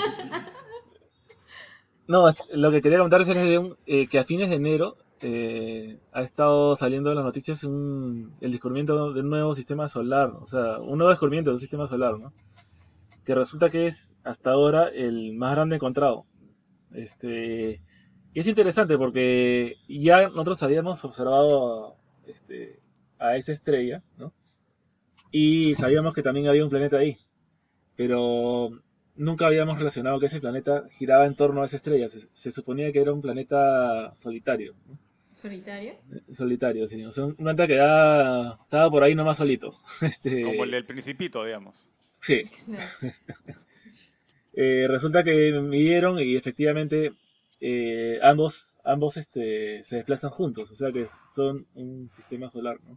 no, es- lo que quería contarles es de un- eh, que a fines de enero eh, ha estado saliendo en las noticias un- el descubrimiento de un nuevo sistema solar, o sea, un nuevo descubrimiento de un sistema solar, ¿no? Que resulta que es hasta ahora el más grande encontrado. Este, y es interesante porque ya nosotros habíamos observado este, a esa estrella, ¿no? Y sabíamos que también había un planeta ahí, pero nunca habíamos relacionado que ese planeta giraba en torno a esa estrella. Se, se suponía que era un planeta solitario, ¿no? ¿Solitario? Solitario, sí. O sea, un planeta que ya estaba por ahí nomás solito. Como el Este, del Principito, digamos. sí. Claro. Eh, resulta que midieron y efectivamente eh, ambos, ambos este, se desplazan juntos, o sea que son un sistema solar, ¿no?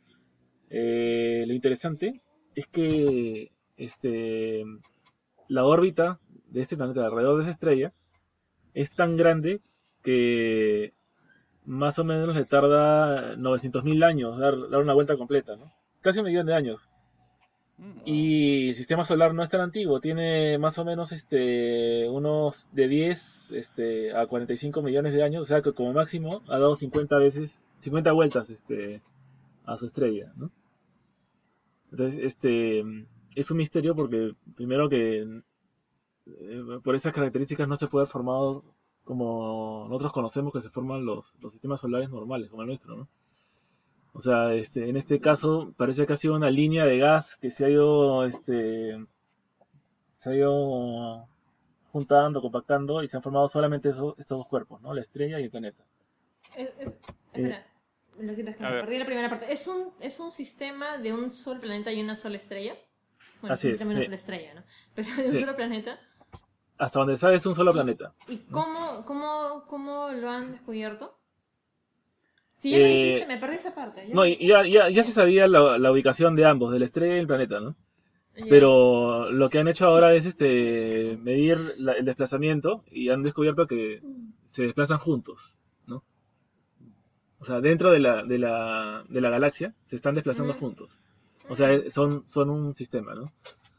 Eh, lo interesante es que este, la órbita de este planeta alrededor de esa estrella es tan grande que más o menos le tarda novecientos mil años dar, dar una vuelta completa, ¿no? Casi un millón de años. Mm. Y el sistema solar no es tan antiguo, tiene más o menos este unos de diez este, a cuarenta y cinco millones de años, o sea que como máximo ha dado cincuenta veces, cincuenta vueltas este, a su estrella, ¿no? Entonces, este es un misterio porque primero que eh, por esas características no se puede haber formado como nosotros conocemos que se forman los, los sistemas solares normales, como el nuestro, ¿no? O sea, este, en este caso parece que ha sido una línea de gas que se ha ido, este, se ha ido juntando, compactando y se han formado solamente eso- estos dos cuerpos, ¿no? La estrella y el planeta. Es, es- Eh, espera, lo siento, es que A me ver. perdí la primera parte. ¿Es un, ¿Es un sistema de un solo planeta y una sola estrella? Bueno, Así es un es, sistema de una sí. sola estrella, ¿no? Pero de un Sí. solo planeta. Hasta donde sabe es un solo ¿Y, planeta. ¿y cómo, cómo, cómo lo han descubierto? Si ya lo dijiste, Eh, me perdí esa parte. Ya, no, y ya, ya, ya se sabía la, la ubicación de ambos, de la estrella y el planeta, ¿no? ya. Pero lo que han hecho ahora es este medir la- el desplazamiento y han descubierto que se desplazan juntos, ¿no? O sea, dentro de la, de la, de la galaxia se están desplazando Ujú. juntos. O sea, eh, son, son un sistema, ¿no?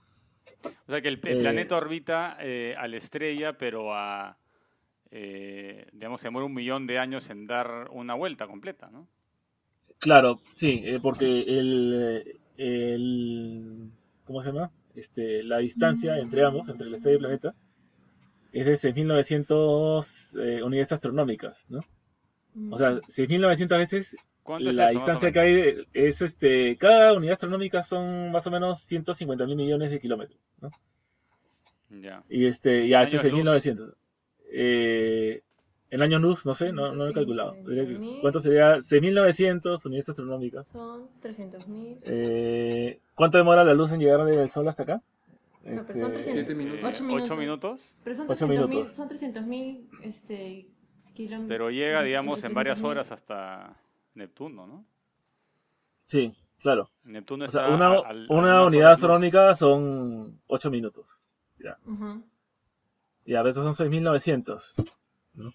O sea que el, el Eh, planeta orbita eh, a la estrella, pero a, eh, digamos, se demora un millón de años en dar una vuelta completa, ¿no? claro, sí, eh, porque el, el, ¿cómo se llama? Este, la distancia entre ambos, entre la estrella y el planeta, es de seis mil novecientos eh, unidades astronómicas, ¿no? O sea, seis mil novecientos veces ¿Cuánto es la eso, más o distancia que menos? hay es este, cada unidad astronómica son más o menos ciento cincuenta mil millones de kilómetros, ¿no? Ya. Y este, ¿Y en ya eso es años luz? seis mil novecientos. Eh, en años luz, no sé, no, no lo he calculado. Diría que- ¿Cuánto sería? seis mil novecientos unidades astronómicas. Son trescientos mil. Eh, ¿cuánto demora la luz en llegar del Sol hasta acá? No, pero son Este, trescientos. Siete minutos. ocho Eh, minutos. ¿Ocho minutos? Pero son Ocho trescientos mil, minutos. son trescientos mil este, kilómetros. Pero llega, digamos, en varias trescientos mil. horas hasta Neptuno, ¿no? sí, claro. Neptuno O sea, está una, a, a- a una algunas unidad horas luz. astronómica son ocho minutos. Ya, Ujú. y a veces son seis mil novecientos, ¿no?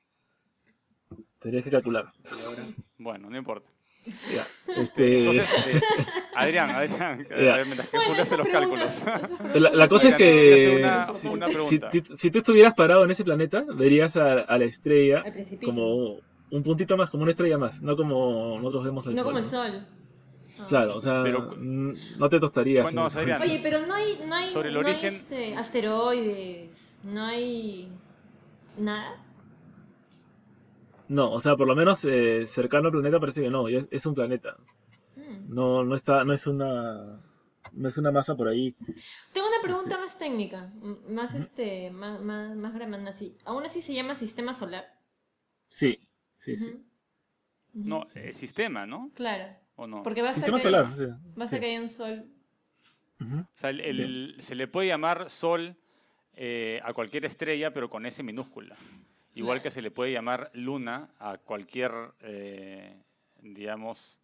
Tendrías que calcular. Y ahora, Bueno, no importa. Ya, este, Entonces, eh, Adrián, Adrián, Ya. a ver, mientras que Bueno, Julio hace esas los preguntas- cálculos. esas la, preguntas la cosa es Oigan, quería que hacer si, una, una si- pregunta. si- si tú estuvieras parado en ese planeta, verías a, a la estrella Al principito. como un puntito más, como una estrella más, no como nosotros vemos el No Sol. como el ¿no? sol. Ah. Claro, o sea, Pero- mm, no te tostarías. Cuéntanos, ¿no? Adrián. Oye, pero no hay, no hay, Sobre el no hay, origen- este, asteroides, no hay nada. No, o sea, por lo menos eh, cercano al planeta parece que no, ya es, es un planeta. Mm. No, no está, no es una, no es una masa por ahí. Tengo una pregunta más técnica, m- más este, más, más, más gramana así. ¿Aún así se llama sistema solar? Sí, sí, sí. Ujú. No, el sistema, ¿no? Claro. ¿O no? Porque va a estar Sistema que, solar. Sí. va a ser Sí. que hay un sol. Ujú. O sea, el- el- se le puede llamar Sol eh, a cualquier estrella, pero con S minúscula. Igual Claro. que se le puede llamar Luna a cualquier, eh, digamos,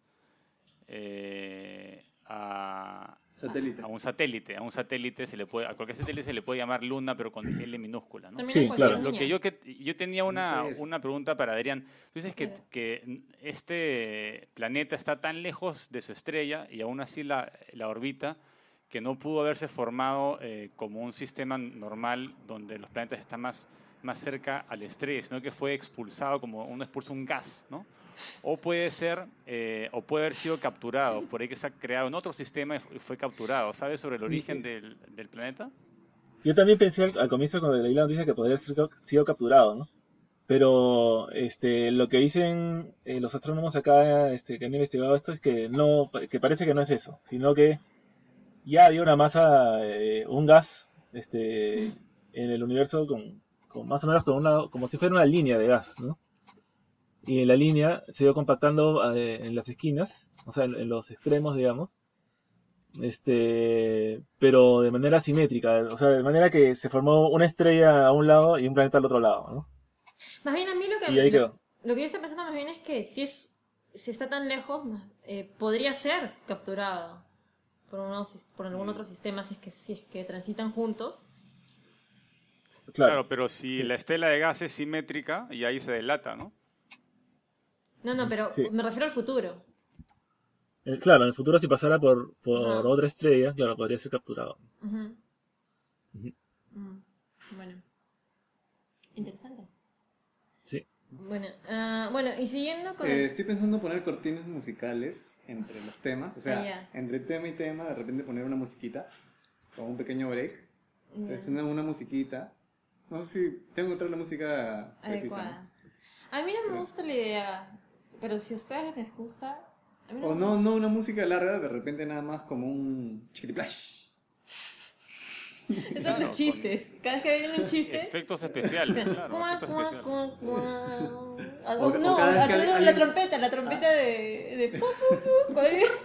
eh, a, Satélite. a un satélite. A un satélite se le puede, a cualquier satélite se le puede llamar Luna, pero con L minúscula, ¿no? También Sí, hay cualquier claro. Lo niña. que yo que yo tenía una, No sabía eso. una pregunta para Adrián. Tú dices que, Claro. que este planeta está tan lejos de su estrella y aún así la, la orbita que no pudo haberse formado eh, como un sistema normal donde los planetas están más, más cerca a la estrella, sino que fue expulsado como uno expulsa un gas, ¿no? O puede ser, eh, o puede haber sido capturado, por ahí que se ha creado en otro sistema y fu- y fue capturado. ¿Sabes sobre el origen del, del planeta? Yo también pensé al, al comienzo cuando leí la noticia que podría ser cap- sido capturado, ¿no? Pero este, lo que dicen eh, los astrónomos acá este, que han investigado esto es que no, que parece que no es eso, sino que ya había una masa, eh, un gas, este, en el universo con, con más o menos con una, como si fuera una línea de gas, ¿no? Y en la línea se iba compactando eh, en las esquinas, o sea, en, en los extremos, digamos, este, pero de manera simétrica, o sea, de manera que se formó una estrella a un lado y un planeta al otro lado, ¿no? Más bien a mí lo que, Y ahí lo, quedó. lo que yo estoy pensando más bien es que si es si está tan lejos, eh, podría ser capturado por, unos, por algún otro sistema si es que, si es que transitan juntos. Claro, Claro, pero si Sí. la estela de gas es simétrica, y ahí se delata, ¿no? No, no, pero Sí. me refiero al futuro. Eh, claro, en el futuro si pasara por, por Ajá. otra estrella, claro, podría ser capturado. Ujú. Ujú. Mm, Bueno, interesante. Sí. Bueno, ah, bueno, y siguiendo con Eh, el... estoy pensando poner cortinas musicales entre los temas, o sea, Ah, ya. entre tema y tema, de repente poner una musiquita, como un pequeño break. Entonces, Ya, una, una musiquita. No sé si tengo que encontrar la música precisa, adecuada. A mí no me gusta la idea, pero si a ustedes les gusta... A mí ¿no? O me no, no una música larga, de repente nada más como un chiquitiplash. Esos son Claro, los chistes. Cada vez que viene un chiste... Efectos especiales, claro, Cuá, efectos cuá, especiales. cuá, cuá. Ah, O- o no, cada vez a que través de alguien- la trompeta, la trompeta de... de pu, pu, pu, cuando viene-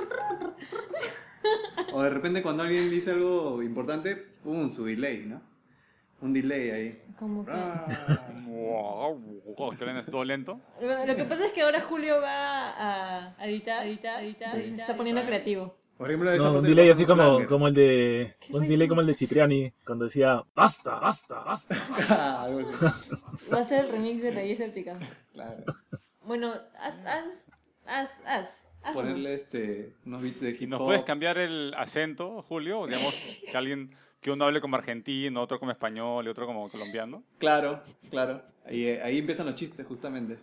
O de repente cuando alguien dice algo importante, pum, su delay, ¿no? Un delay ahí. Como que... Ah. Wow, ¿que ven es todo lento? Lo lo que pasa es que ahora Julio va a a editar, editar, editar, entonces se está poniendo creativo. Por ejemplo, esa No, parte un le delay pongo así un como, flanger. como el de. ¿Qué Un fue delay eso? como el de Cipriani, cuando decía basta, basta, basta. Ah, algo así. Va a ser el remix de Reyes Épica. Claro. Bueno, haz, haz, haz, haz. haz Ponerle este, unos beats de ¿Y hip nos hop. puedes cambiar el acento, Julio? Digamos, que alguien, que uno hable como argentino, otro como español y otro como colombiano. Claro, claro. Ahí, ahí empiezan los chistes, justamente.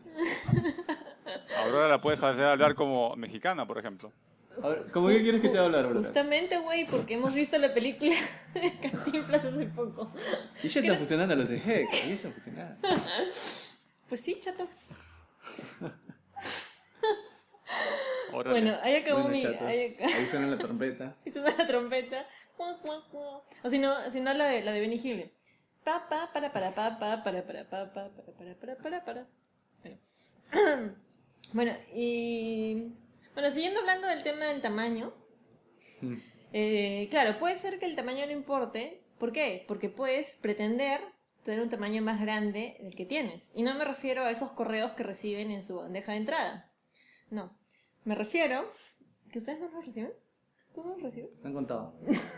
Aurora la puedes hacer hablar como mexicana, por ejemplo. A ver, ¿cómo que quieres que te hable, Aurora? Justamente, güey, porque hemos visto la película de Cantinflas hace poco. Y ya están funcionando los de Hex, ahí están funcionando. Pues sí, chato. Órale. Bueno, ahí acabó Bueno, mi... chatos, Ahí acabó. ahí suena la trompeta. Y suena la trompeta. Cuá, cuá, cuá. O si no, si no la de, la de Benny Hill. Pa, pa, para, para, pa, pa, para, para, pa, pa, para, para, para, para, para. Bueno. Bueno, y... Bueno, siguiendo hablando del tema del tamaño. Mm. eh, claro, puede ser que el tamaño no importe. ¿Por qué? Porque puedes pretender tener un tamaño más grande del que tienes. Y no me refiero a esos correos que reciben en su bandeja de entrada. No. Me refiero... ¿Que ustedes no los reciben? ¿Tú no los recibes? Se han contado.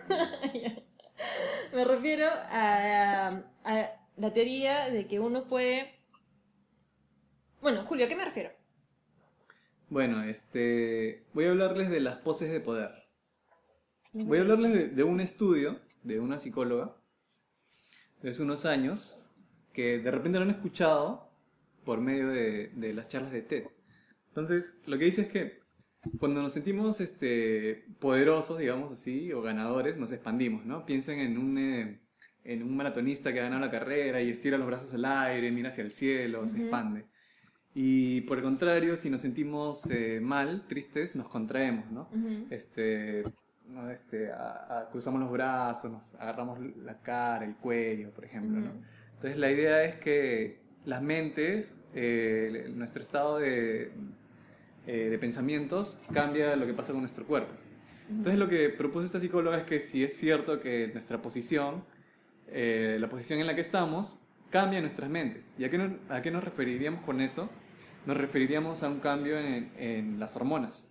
Me refiero a, a la teoría de que uno puede... Bueno, Julio, ¿a qué me refiero? Bueno, este, voy a hablarles de las poses de poder. Voy a hablarles de, de un estudio de una psicóloga de hace unos años que de repente lo han escuchado por medio de, de las charlas de TED. Entonces, lo que dice es que cuando nos sentimos este, poderosos, digamos así, o ganadores, nos expandimos, ¿no? Piensen en un, eh, en un maratonista que ha ganado la carrera y estira los brazos al aire, mira hacia el cielo, se Ujú. expande. Y por el contrario, si nos sentimos eh, mal, tristes, nos contraemos, ¿no? Ujú. Este, ¿no? este, a- a- cruzamos los brazos, nos agarramos la cara, el cuello, por ejemplo, ¿no? Ujú. Entonces la idea es que las mentes, eh, nuestro estado de, eh, de pensamientos, cambia lo que pasa con nuestro cuerpo. Entonces lo que propuso esta psicóloga es que si es cierto que nuestra posición, eh, la posición en la que estamos, cambia nuestras mentes. ¿Y a qué, no, a qué nos referiríamos con eso? Nos referiríamos a un cambio en, en las hormonas,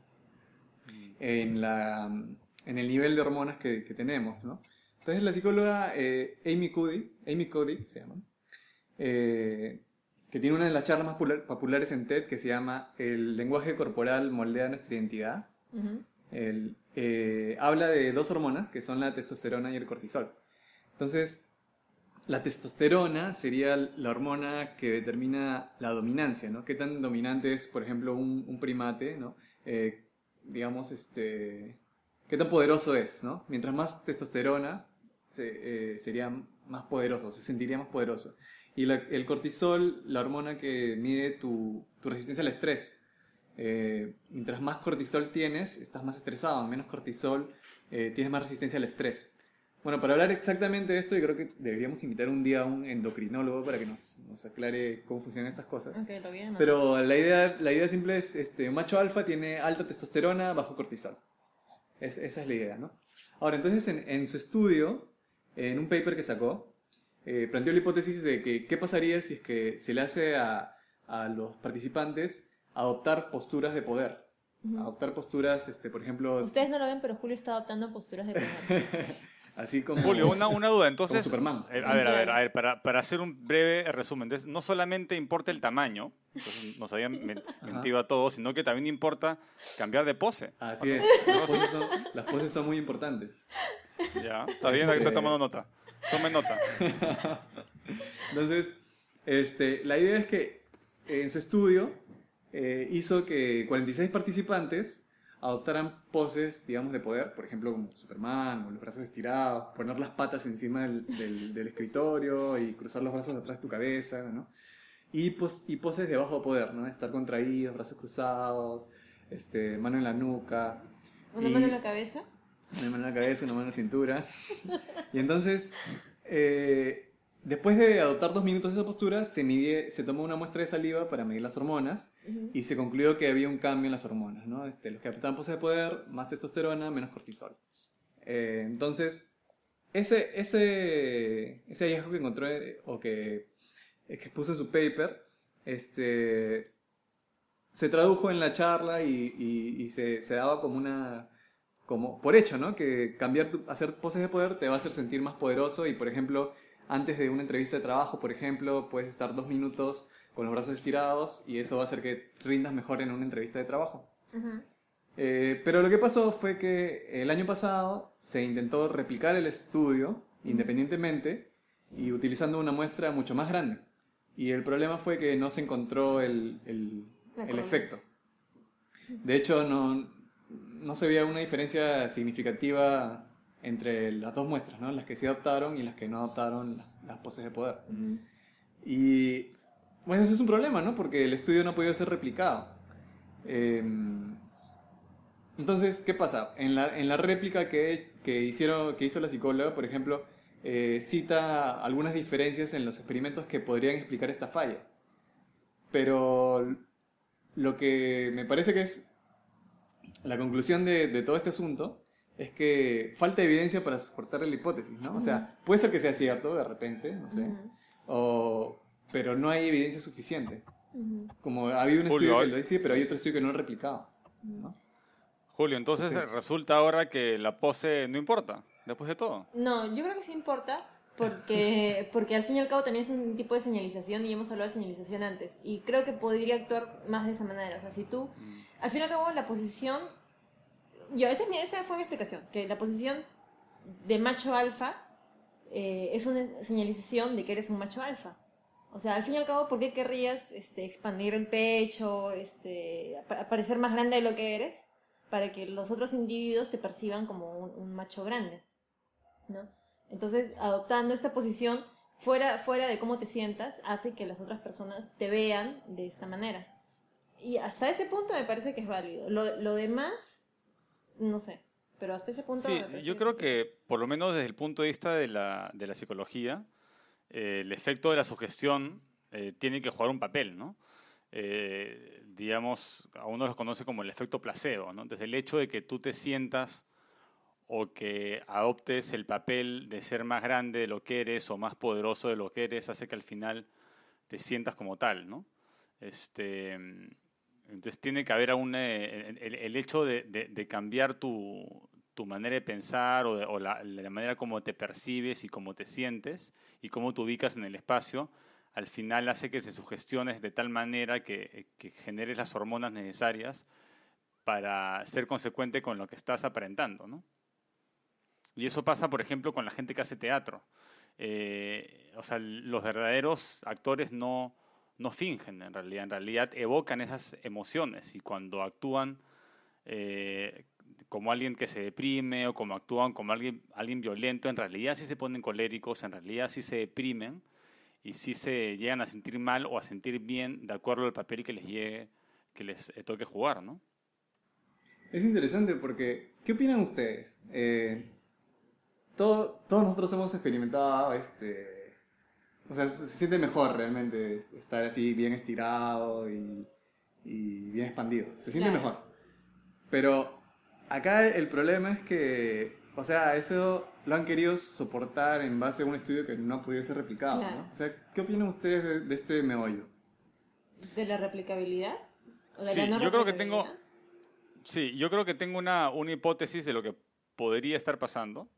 en, la, en el nivel de hormonas que, que tenemos, ¿no? Entonces la psicóloga eh, Amy Cuddy, Amy Cuddy se llama, eh, que tiene una de las charlas más popular, populares en TED que se llama El lenguaje corporal moldea nuestra identidad. Uh-huh. el, eh, habla de dos hormonas que son la testosterona y el cortisol. Entonces, la testosterona sería la hormona que determina la dominancia, ¿no? Qué tan dominante es, por ejemplo, un, un primate, ¿no? Eh, digamos, este, qué tan poderoso es, ¿no? Mientras más testosterona, se, eh, sería más poderoso, se sentiría más poderoso. Y la, el cortisol, la hormona que mide tu, tu resistencia al estrés. Eh, mientras más cortisol tienes, estás más estresado. Menos cortisol, eh, tienes más resistencia al estrés. Bueno, para hablar exactamente de esto, yo creo que deberíamos invitar un día a un endocrinólogo para que nos, nos aclare cómo funcionan estas cosas. Okay, lo bien, ¿no? Pero la idea, la idea simple es, este, un macho alfa tiene alta testosterona, bajo cortisol. Es, esa es la idea, ¿no? Ahora, entonces, en, en su estudio, en un paper que sacó, eh, planteó la hipótesis de que qué pasaría si es que se le hace a, a los participantes adoptar posturas de poder. Uh-huh. Adoptar posturas, este, por ejemplo... Ustedes no lo ven, pero Julio está adoptando posturas de poder. Así como... Julio, una, una duda, entonces... Como Superman. Eh, a ver, a ver, a ver, para, para hacer un breve resumen. Entonces, no solamente importa el tamaño, entonces nos habían men- mentido a todos, sino que también importa cambiar de pose. Así es, las poses son, las poses son muy importantes. Ya, está bien, está tomando nota. Tome nota. Entonces, este, la idea es que en su estudio eh, hizo que cuarenta y seis participantes adoptaran poses, digamos, de poder, por ejemplo, como Superman, con los brazos estirados, poner las patas encima del, del, del escritorio y cruzar los brazos atrás de tu cabeza, ¿no? Y, pos, y poses de bajo poder, ¿no? Estar contraídos, brazos cruzados, este, mano en la nuca. ¿Una y, mano en la cabeza? Una mano en la cabeza, una mano en la cintura. Y entonces, eh, después de adoptar dos minutos de esa postura, se, midie, se tomó una muestra de saliva para medir las hormonas. Uh-huh. Y se concluyó que había un cambio en las hormonas, ¿no? Este, los que adoptaban poses de poder, más testosterona, menos cortisol. Eh, entonces, ese, ese, ese hallazgo que encontró, eh, o que, eh, que puso en su paper, este, se tradujo en la charla y, y, y se, se daba como una... como por hecho, ¿no? Que cambiar tu, hacer poses de poder te va a hacer sentir más poderoso y, por ejemplo, antes de una entrevista de trabajo, por ejemplo, puedes estar dos minutos con los brazos estirados y eso va a hacer que rindas mejor en una entrevista de trabajo. Uh-huh. Eh, pero lo que pasó fue que el año pasado se intentó replicar el estudio uh-huh. independientemente y utilizando una muestra mucho más grande. Y el problema fue que no se encontró el, el, el efecto. De hecho, no, no se veía una diferencia significativa entre las dos muestras, ¿no? Las que sí adoptaron y las que no adoptaron las, las poses de poder. Uh-huh. Y... bueno, eso es un problema, ¿no? Porque el estudio no ha podido ser replicado. Eh, entonces, ¿qué pasa? En la, en la réplica que, que, hicieron, que hizo la psicóloga, por ejemplo, eh, cita algunas diferencias en los experimentos que podrían explicar esta falla. Pero lo que me parece que es la conclusión de, de todo este asunto es que falta evidencia para soportar la hipótesis, ¿no? Uh-huh. O sea, puede ser que sea cierto de repente, no sé, uh-huh. o... pero no hay evidencia suficiente. Uh-huh. Como ha habido un Julio, estudio que lo dice, pero hay otro estudio que no lo ha replicado, ¿no? Julio, entonces sí. Resulta ahora que la pose no importa, después de todo. No, yo creo que sí importa, porque, porque al fin y al cabo también es un tipo de señalización y hemos hablado de señalización antes. Y creo que podría actuar más de esa manera. O sea, si tú, mm. al fin y al cabo la posición, yo, esa, es mi, esa fue mi explicación, que la posición de macho alfa eh, es una señalización de que eres un macho alfa. O sea, al fin y al cabo, ¿por qué querrías este, expandir el pecho, este, parecer más grande de lo que eres? Para que los otros individuos te perciban como un, un macho grande, ¿no? Entonces, adoptando esta posición fuera, fuera de cómo te sientas, hace que las otras personas te vean de esta manera. Y hasta ese punto me parece que es válido. Lo, lo demás, no sé. Pero hasta ese punto... Sí, yo creo que, por lo menos desde el punto de vista de la, de la psicología, eh, el efecto de la sugestión eh, tiene que jugar un papel, ¿no? eh, digamos, a uno los conoce como el efecto placebo, ¿no? Entonces el hecho de que tú te sientas o que adoptes el papel de ser más grande de lo que eres o más poderoso de lo que eres hace que al final te sientas como tal, ¿no? Este, entonces tiene que haber un, eh, el, el hecho de, de, de cambiar tu, tu manera de pensar o, de, o la, la manera como te percibes y cómo te sientes y cómo te ubicas en el espacio, al final hace que se sugestiones de tal manera que, que generes las hormonas necesarias para ser consecuente con lo que estás aparentando, ¿no? Y eso pasa, por ejemplo, con la gente que hace teatro. Eh, o sea, los verdaderos actores no, no fingen en realidad, en realidad evocan esas emociones y cuando actúan eh, como alguien que se deprime o como actúan como alguien, alguien violento, en realidad sí se ponen coléricos, en realidad sí se deprimen y sí se llegan a sentir mal o a sentir bien de acuerdo al papel que les llegue, que les eh, toque jugar, ¿no? Es interesante porque, ¿qué opinan ustedes? Eh, todo, todos nosotros hemos experimentado, este, o sea, se siente mejor realmente estar así bien estirado y, y bien expandido. Se siente Claro. mejor. Pero acá el problema es que, o sea, eso lo han querido soportar en base a un estudio que no ha podido ser replicado, Claro. ¿no? O sea, ¿qué opinan ustedes de, de este meollo? ¿De la replicabilidad? ¿O de Sí, la no yo creo que tengo, replicabilidad? sí, yo creo que tengo una, una hipótesis de lo que podría estar pasando.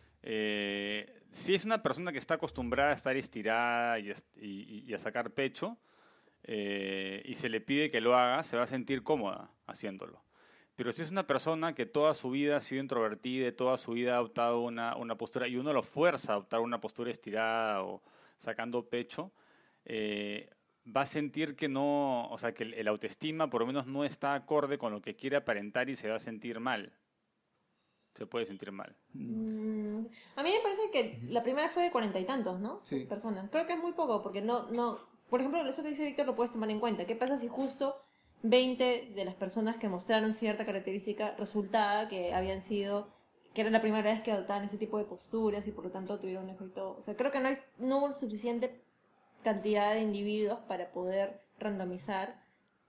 Eh, si es una persona que está acostumbrada a estar estirada y, est- y- y a sacar pecho eh, y se le pide que lo haga, se va a sentir cómoda haciéndolo. Pero si es una persona que toda su vida ha sido introvertida, y toda su vida ha adoptado una, una postura y uno lo fuerza a adoptar una postura estirada o sacando pecho, eh, va a sentir que no, o sea, que el, el autoestima por lo menos no está acorde con lo que quiere aparentar y se va a sentir mal. Se puede sentir mal. Mm, a mí me parece que la primera fue de cuarenta y tantos, ¿no? Sí. Personas. Creo que es muy poco, porque no, no, por ejemplo, eso que dice Víctor lo puedes tomar en cuenta. ¿Qué pasa si justo veinte de las personas que mostraron cierta característica resultaba que habían sido, que era la primera vez que adoptaban ese tipo de posturas y por lo tanto tuvieron un efecto? O sea, creo que no, hay, no hubo suficiente cantidad de individuos para poder randomizar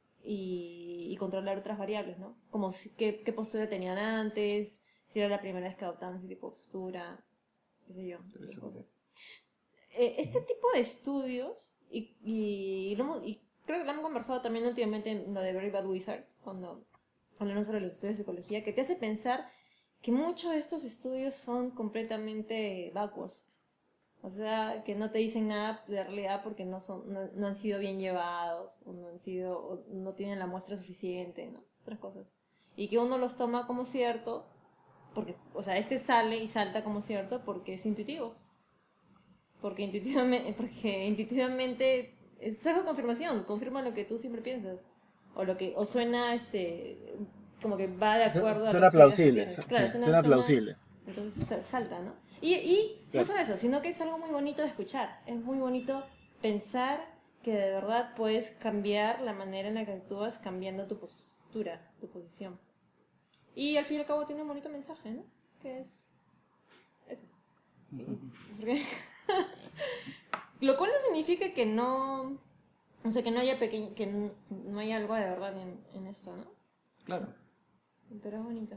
y, y controlar otras variables, ¿no? Como si- qué, qué postura tenían antes, si era la primera vez que adoptaban ese tipo de postura, qué sé yo. esas cosas. Eh, este tipo de estudios, y, y, y lo hemos- y creo que lo han conversado también últimamente en lo de Very Bad Wizards, cuando hablaron sobre los estudios de psicología, que te hace pensar que muchos de estos estudios son completamente vacuos. O sea, que no te dicen nada de realidad porque no, son, no, no han sido bien llevados, o no han sido, o no tienen la muestra suficiente, ¿no? Otras cosas. Y que uno los toma como cierto, porque, o sea, este sale y salta como cierto porque es intuitivo. Porque intuitivamente, porque intuitivamente es algo de confirmación, confirma lo que tú siempre piensas. O lo que, o suena este como que va de acuerdo a Suena las teorías que plausible, tienes. su- Claro, sí, suena, suena suena, plausible. entonces sa- salta, ¿no? Y, y no Claro. solo eso, sino que es algo muy bonito de escuchar. Es muy bonito pensar que de verdad puedes cambiar la manera en la que actúas cambiando tu postura, tu posición. Y al fin y al cabo tiene un bonito mensaje, ¿no? Que es eso. Porque- Lo cual no significa que no, o sea, que no haya pequeño, que no, no haya algo de verdad en, en esto, ¿no? Claro. Pero es bonito.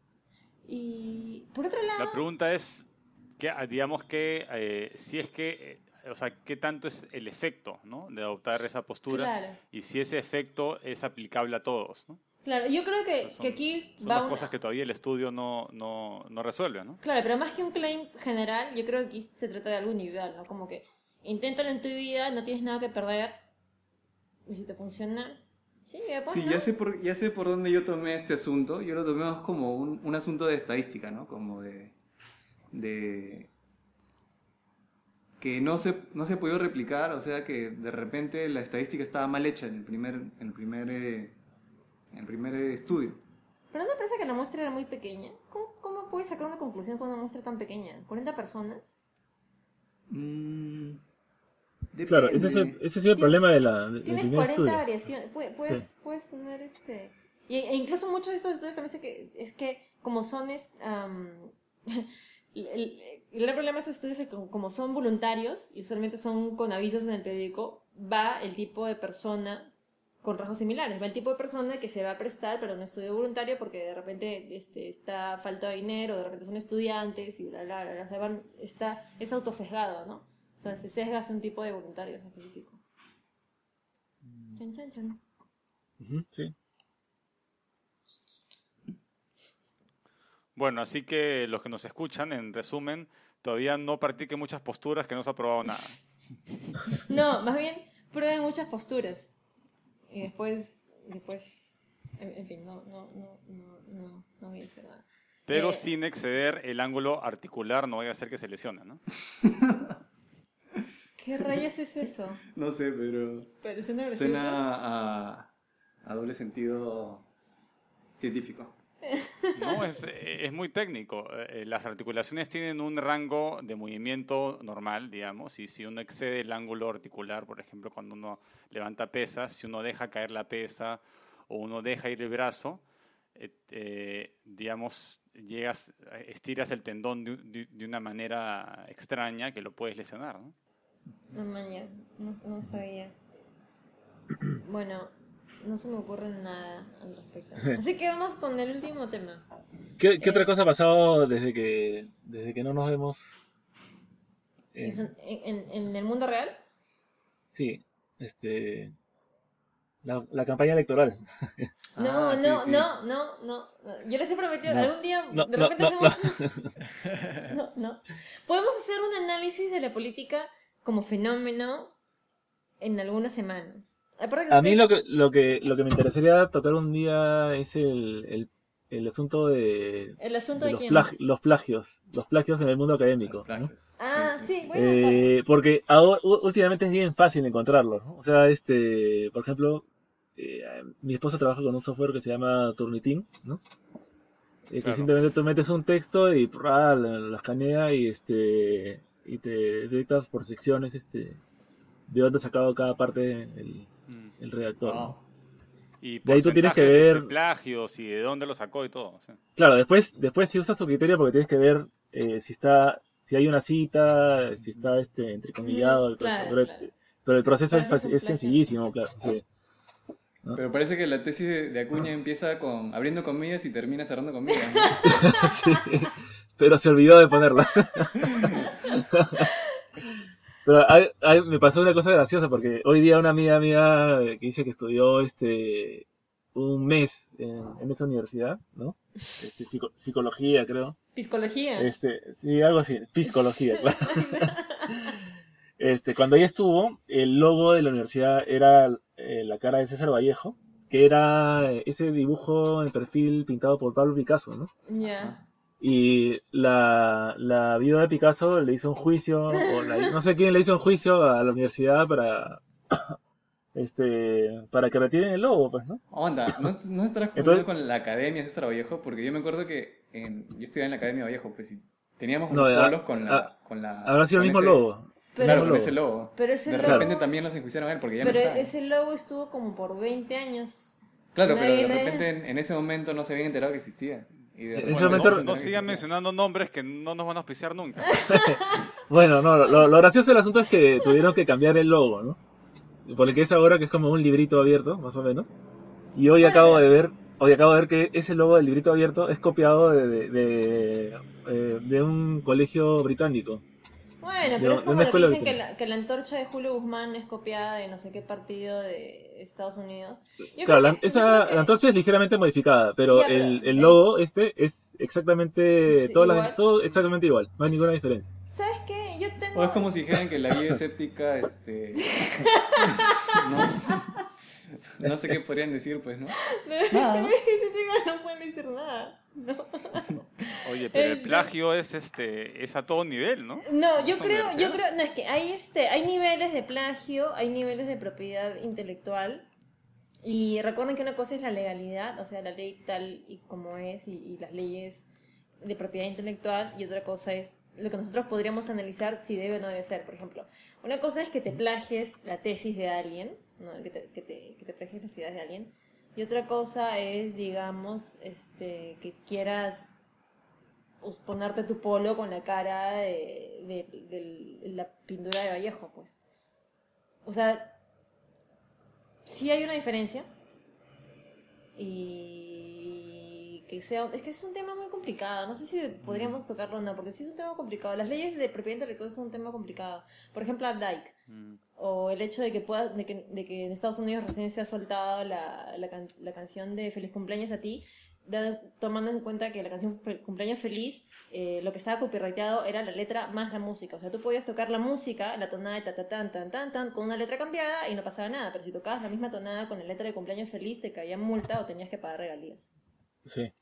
Y por otro lado, La pregunta es, que, digamos que, eh, si es que, eh, o sea, qué tanto es el efecto, ¿no? De adoptar esa postura claro, y si ese efecto es aplicable a todos, ¿no? claro, yo creo que, Son, que aquí son va las una... cosas que todavía el estudio no, no, no resuelve, ¿no? Claro, pero más que un claim general, yo creo que aquí se trata de algo individual, ¿no? Como que inténtalo en tu vida, no tienes nada que perder, y si te funciona, sigue, pues, Sí, ¿no? ya sé, por, ya sé por dónde yo tomé este asunto. Yo lo tomé más como un, un asunto de estadística, ¿no? Como de... de que no se, no se ha podido replicar, o sea que de repente la estadística estaba mal hecha en el primer, en el primer, eh, en el primer eh, estudio. Pero no te parece que la muestra era muy pequeña. ¿Cómo, cómo puedes sacar una conclusión con una muestra tan pequeña? ¿cuarenta personas? Mm, Claro, ese es el, depende. ese es el Tien- problema de la, del Tienes primer cuarenta estudio. variaciones. Puedes, puedes, Sí. puedes tener este. Y, e incluso muchos de estos estudios también sé que es que, como son. Es, am, el, el- el gran problema de estos estudios es que, como, como son voluntarios y usualmente son con avisos en el periódico, va el tipo de persona con rasgos similares. Va el tipo de persona que se va a prestar para un estudio voluntario porque de repente este, está falta de dinero, de repente son estudiantes y bla, bla, bla. bla. O sea, van, está, es autosesgado, ¿no? O sea, se sesga hacia un tipo de voluntarios específico. Chan, chan, chan. Ujú, sí. Bueno, así que los que nos escuchan, en resumen, todavía no practiquen muchas posturas que no se ha probado nada. No, más bien prueben muchas posturas. Y después, después, en, en fin, no, no, no, no, no, no voy a decir nada. Pero Eh, sin exceder el ángulo articular, no vaya a ser que se lesione, ¿no? ¿Qué rayos es eso? No sé, pero Parece una graciosa. suena a, a doble sentido científico. No, es, es muy técnico. Eh, Las articulaciones tienen un rango de movimiento normal, digamos, y si uno excede el ángulo articular, por ejemplo, cuando uno levanta pesas, si uno deja caer la pesa o uno deja ir el brazo, eh, eh, digamos, llegas, estiras el tendón de, de- de una manera extraña que lo puedes lesionar, ¿no? No, mañana, no, no sabía. Bueno, no se me ocurre nada al respecto. Así que vamos con el último tema. ¿Qué, qué Eh, otra cosa ha pasado desde que, desde que no nos vemos? En, Eh, en- en el mundo real, sí, este, la, la campaña electoral. no, Ah, sí, no, sí. no, no, no, no. Yo les he prometido, No, algún día no, de no, repente no, no. hacemos. No, no. Podemos hacer un análisis de la política como fenómeno en algunas semanas. Aparte que A mí ustedes. lo que, lo que, lo que me interesaría tocar un día es el, el, el asunto de, ¿El asunto de de los, quién? plagi- los plagios, los plagios en el mundo Los académico, ¿no? plagios. Ah, Sí, sí, sí, sí. voy a anotarlo. Eh, porque ahora, u- últimamente es bien fácil encontrarlos, ¿no? O sea, este, por ejemplo, eh, mi esposa trabaja con un software que se llama Turnitin, ¿no? Eh, que Claro. simplemente tú metes un texto y ¡prá! lo, lo escanea y este y te detectas por secciones este de dónde ha sacado cada parte el, Mm. el redactor, ¿no? Wow. Y De ahí tú tienes que porcentajes de este ver, plagios y de dónde lo sacó y todo. O sea. claro, después después si usas tu criterio porque tienes que ver eh, si está si hay una cita, si está este entrecomillado Ujú, y todo eso. claro, Pero, claro. pero el proceso Pero es, eso es faci- un es plagio. sencillísimo, claro, sí. ¿No? Pero parece que la tesis de, de Acuña empieza con abriendo comillas y termina cerrando comillas, ¿no? Sí, pero se olvidó de ponerla. Pero hay- hay- me pasó una cosa graciosa porque hoy día una amiga mía eh, que dice que estudió este un mes en, en esa universidad, ¿no? Este, psico- psicología, creo. Psicología. Este, sí, algo así, psicología, claro. Este, cuando ella estuvo, el logo de la universidad era eh, la cara de César Vallejo, que era eh, ese dibujo en perfil pintado por Pablo Picasso, ¿no? Ya. Y la, la viuda de Picasso le hizo un juicio, o la- no sé quién le hizo un juicio a la universidad para, este, para que retiren el logo, pues, ¿no? Onda, ¿no, no estarás confundiendo Entonces, con la Academia César Vallejo? Porque yo me acuerdo que en, yo estudiaba en la Academia Vallejo, pues y teníamos no, unos a- polos con a- la, con la, habrá sido el con mismo ese, logo. El Pero- claro, mismo con logo. ese logo. Pero ese De logo- repente también los enjuiciaron a él porque ya Pero no está. ese logo estuvo como por veinte años. Claro, pero Nadie- de nadie- repente en, en ese momento no se habían enterado que existía. Y de En repente ese Bueno, momento- no, se no enteraron que sigan existía. mencionando nombres que no nos van a auspiciar nunca. Bueno, no, lo, lo gracioso del asunto es que tuvieron que cambiar el logo, ¿no? Por el que es ahora, que es como un librito abierto, más o menos. Y hoy Bueno, acabo pero- de ver, hoy acabo de ver que ese logo del librito abierto es copiado de, de, de, eh, de un colegio británico. Bueno, De- pero es de como una lo que escuela dicen que británica. la, que la antorcha de Julio Guzmán es copiada de no sé qué partido de Estados Unidos. Yo Claro, creo la, que- yo esa, creo que- la antorcha es ligeramente modificada, pero Ya, pero el, el el- logo este es exactamente Sí, todas las- igual. todo exactamente igual, no hay ninguna diferencia. ¿Sabes qué? Yo tengo... O es como si dijeran que la guía escéptica, este... no, no sé qué podrían decir, pues, ¿no? Nada, ¿no? Ese tema no puede decir nada. No, Oye, pero el Este- plagio es este es a todo nivel, ¿no? No, yo ¿Esa creo, yo universidad? creo, no, es que hay este, hay niveles de plagio, hay niveles de propiedad intelectual. Y recuerden que una cosa es la legalidad, o sea, la ley tal y como es, y, y las leyes de propiedad intelectual, y otra cosa es lo que nosotros podríamos analizar si debe o no debe ser. Por ejemplo, una cosa es que te plagies la tesis de alguien, ¿no? que, te, que, te, que te plagies las ideas de alguien, y otra cosa es, digamos, este, que quieras pues, ponerte tu polo con la cara de, de- de la pintura de Vallejo, pues. O sea, sí hay una diferencia. Y que sea, es que es un tema muy complicado, no sé si podríamos tocarlo o no, porque sí es un tema complicado. Las leyes de propiedad intelectual son un tema complicado. Por ejemplo, Updike, Mm. o el hecho de que pueda, de que, de que en Estados Unidos recién se ha soltado la, la, can- la canción de Feliz cumpleaños a ti, da- tomando en cuenta que la canción Fe- Cumpleaños Feliz, eh, lo que estaba copyrighteado era la letra más la música. O sea, tú podías tocar la música, la tonada de ta ta tan tan tan tan, con una letra cambiada y no pasaba nada, pero si tocabas la misma tonada con la letra de Cumpleaños Feliz te caía multa o tenías que pagar regalías. Sí.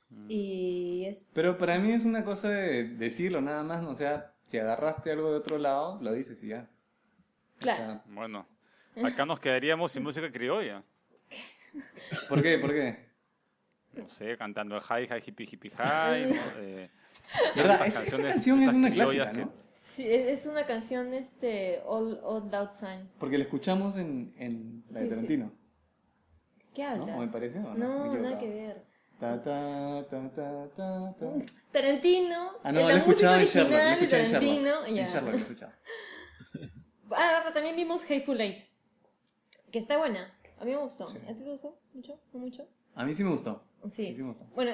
Y es... Pero para mí es una cosa de decirlo nada más, ¿no? O sea, si agarraste algo de otro lado, lo dices y ya. Claro. O sea, Bueno, acá nos quedaríamos sin música criolla. ¿por qué? ¿Por qué? No sé, cantando el hi, hi, hippie, hippie, hi, ¿no? Eh, ¿Verdad? tantas Es- esa canciones, canción es esas una criollas clásica, ¿no? que- Sí, es es una canción, este, Old, Old Loud Sign. Porque la escuchamos en, en la de Sí, sí. Tarantino. ¿Qué hablas? ¿No? ¿Me parece o no? Me No, he nada equivocado. que ver. Ta, ta, ta, ta, ta, ta. Tarantino, Ah, no, en lo la he escuchado en música Sherlock. Lo he original de escuchado en Tarantino, Sherlock. ya. En Sherlock lo he escuchado. Ah, verdad, también vimos Hateful Eight, que está buena. A mí me gustó. Sí. ¿A ti te gustó? ¿Mucho? ¿No mucho? A mí sí me gustó. Sí. Sí, sí me gustó. Bueno,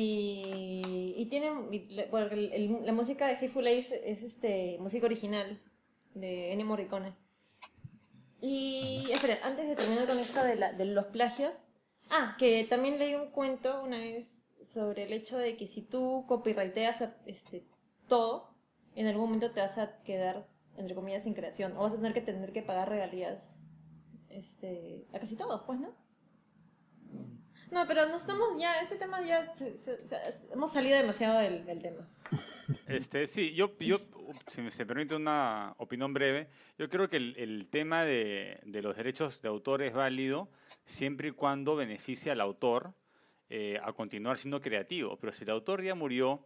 y, y tiene, y- bueno, el- el- la música de Hateful Eight es, es, este, música original de Ennio Morricone. Y, espera, antes de terminar con esta de, la, de los plagios, ah, que también leí un cuento una vez sobre el hecho de que si tú copyrighteas este, todo, en algún momento te vas a quedar, entre comillas, sin creación, o vas a tener que tener que pagar regalías este, a casi todos, pues, ¿no? No, pero nos estamos ya, este tema ya, se- se- se- hemos salido demasiado del, del tema. Este, sí, yo, yo, si me se permite una opinión breve, yo creo que el, el tema de, de los derechos de autor es válido siempre y cuando beneficie al autor eh, a continuar siendo creativo. Pero si el autor ya murió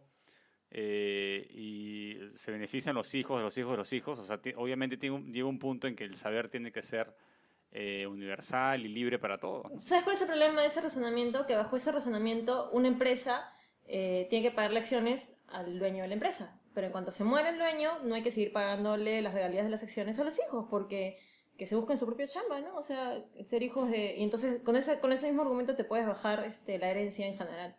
eh, y se benefician los hijos de los hijos de los hijos, o sea, ti- obviamente tiene un- llega un punto en que el saber tiene que ser eh, universal y libre para todos, ¿no? ¿Sabes cuál es el problema de ese razonamiento? Que bajo ese razonamiento una empresa eh, tiene que pagarle acciones al dueño de la empresa. Pero en cuanto se muere el dueño, no hay que seguir pagándole las regalías de las acciones a los hijos, porque que se busquen su propio chamba, ¿no? O sea, ser hijos de... Y entonces con ese, con ese mismo argumento te puedes bajar este, la herencia en general.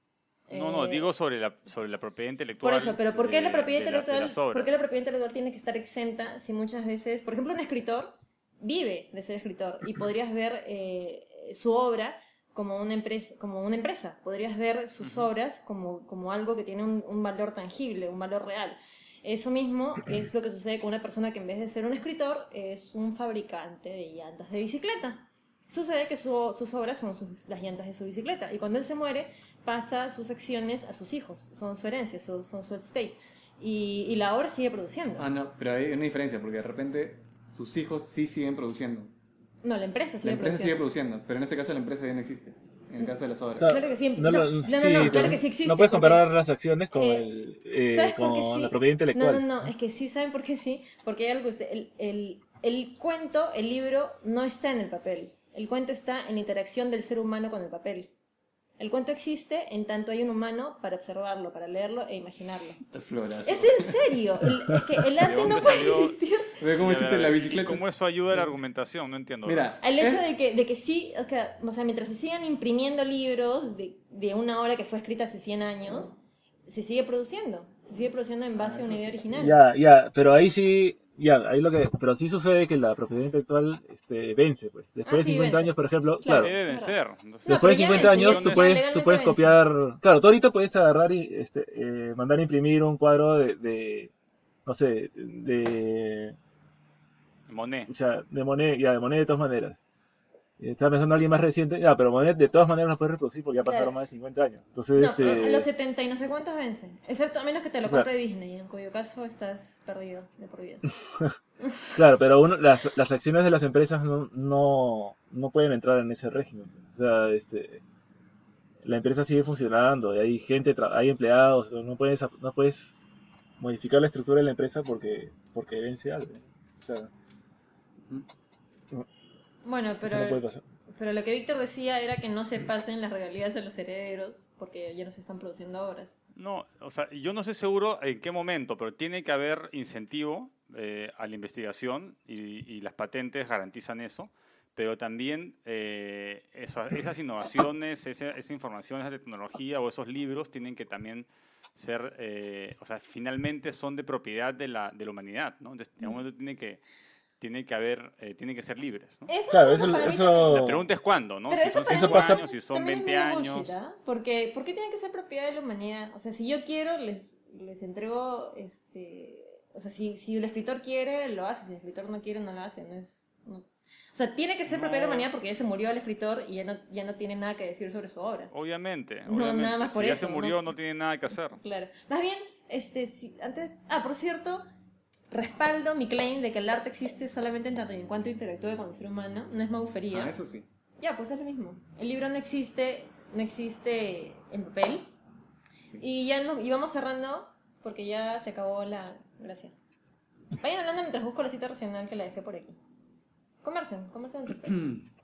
No, no, Eh, digo sobre la, sobre la propiedad intelectual. Por eso, pero ¿por qué de- la propiedad de las- de intelectual, las obras. por qué la propiedad intelectual tiene que estar exenta si muchas veces, por ejemplo, un escritor vive de ser escritor y podrías ver eh, su obra como una empresa, como una empresa. Podrías ver sus Ujú. obras como, como algo que tiene un, un valor tangible, un valor real. Eso mismo es lo que sucede con una persona que en vez de ser un escritor es un fabricante de llantas de bicicleta. Sucede que su- sus obras son sus- las llantas de su bicicleta y cuando él se muere pasa sus acciones a sus hijos, son su herencia, su- son su estate y, y la obra sigue produciendo. Ah, no, pero hay una diferencia, porque de repente sus hijos sí siguen produciendo. No, la empresa sigue La empresa sigue produciendo. produciendo, pero en este caso la empresa ya no existe. En el caso de las obras. Claro. Claro que sí. No, No, lo- no, no, sí, no, claro pero que sí existe. no puedes porque- comparar las acciones con, eh, el, eh, ¿Sabes por qué con sí? la propiedad intelectual. No, no, no, es que sí, ¿saben por qué sí? Porque hay algo, que usted- el, el, el cuento, el libro, no está en el papel. El cuento está en la interacción del ser humano con el papel. El cuento existe en tanto hay un humano para observarlo, para leerlo e imaginarlo. El florazo. Es en serio, el- es que el arte dónde no puede salió? existir. Ve cómo Y a existe ver, la ¿y bicicleta. ¿Cómo eso ayuda a la argumentación? No entiendo. Mira, El hecho es- de que, de que sí, o sea, o sea, mientras se sigan imprimiendo libros de, de una obra que fue escrita hace cien años, se sigue produciendo. Se sigue produciendo en base Ah, a una eso idea sí. original. Ya, ya, pero ahí sí, ya, ahí lo que, pero sí sucede que la propiedad intelectual este, vence, pues. Después Ah, de sí, cincuenta vence. años, por ejemplo, Claro. claro, Debe vencer. Entonces, No, después de pero ya cincuenta vence, años ya tú está puedes, tú legalmente puedes vence. copiar, claro, tú ahorita puedes agarrar y este, eh, mandar a imprimir un cuadro de, de no sé, de, Monet. pucha, de Monet, ya, de Monet de todas maneras. Eh, Estaba pensando en alguien más reciente, ya, pero Monet de todas maneras lo puedes reproducir porque ya pasaron Claro. más de cincuenta años. Entonces, No, este, pero a los setenta y no sé cuántos vencen. Excepto a menos que te lo Claro. compre Disney, en cuyo caso estás perdido de por vida. claro, pero uno, las, las acciones de las empresas no, no, no pueden entrar en ese régimen. O sea, este, la empresa sigue funcionando, y hay gente, tra- hay empleados, no puedes, no puedes modificar la estructura de la empresa porque, porque vence algo. O sea, Bueno, eso no puede pero, pasar. pero lo que Víctor decía era que no se pasen las regalías a los herederos porque ya no se están produciendo obras. No, o sea, yo no estoy seguro en qué momento, pero tiene que haber incentivo eh, a la investigación y, y las patentes garantizan eso. pero también eh, eso- esas innovaciones, esa, esa información, esa tecnología o esos libros tienen que también ser, eh, o sea, finalmente son de propiedad de la, de la humanidad, ¿no? Entonces, en algún momento tiene que, tiene que haber, eh, tienen que ser libres, ¿no? Eso, Claro, eso eso, para mí eso- también- La pregunta es cuándo, ¿no? Pero Si eso son para Eso cinco pasa- años, si son también es veinte medio años. bullshit, ¿ah? Porque, ¿por qué tiene que ser propiedad de la humanidad? O sea, si yo quiero, les, les entrego, este... O sea, si, si el escritor quiere, lo hace. Si el escritor no quiere, no lo hace. No es, no- O sea, tiene que ser No. propiedad de la humanidad porque ya se murió el escritor y ya no, ya no tiene nada que decir sobre su obra. Obviamente, No, obviamente. nada más si por ya eso, se murió, no- no, tiene nada que hacer. Claro. Más bien, este, si, antes... Ah, por cierto, respaldo mi claim de que el arte existe solamente en tanto y en cuanto interactúe con el ser humano. No es magufería. Ah, eso sí. Ya, pues es lo mismo. El libro no existe, no existe en papel. Sí. Y ya no, y vamos cerrando porque ya se acabó la gracia. Vayan hablando mientras busco la cita racional que la dejé por aquí. Conversen, conversen entre ustedes.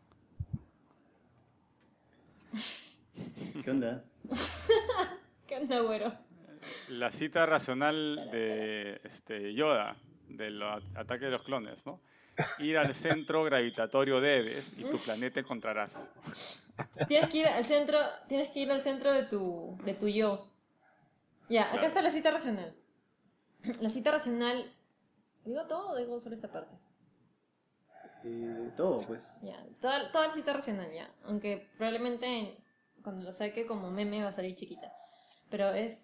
¿Qué onda? ¿Qué onda, güero? La cita racional de este, Yoda, del a- ataque de los clones, ¿no? Ir al centro gravitatorio debes y tu planeta encontrarás. Tienes que ir al centro, tienes que ir al centro de tu, de tu yo. Ya, acá Claro. está la cita racional. La cita racional. ¿Digo todo o digo solo esta parte? Eh, todo, pues. Ya, toda, toda la cita racional, ya. Aunque probablemente en- cuando lo saque como meme va a salir chiquita. Pero es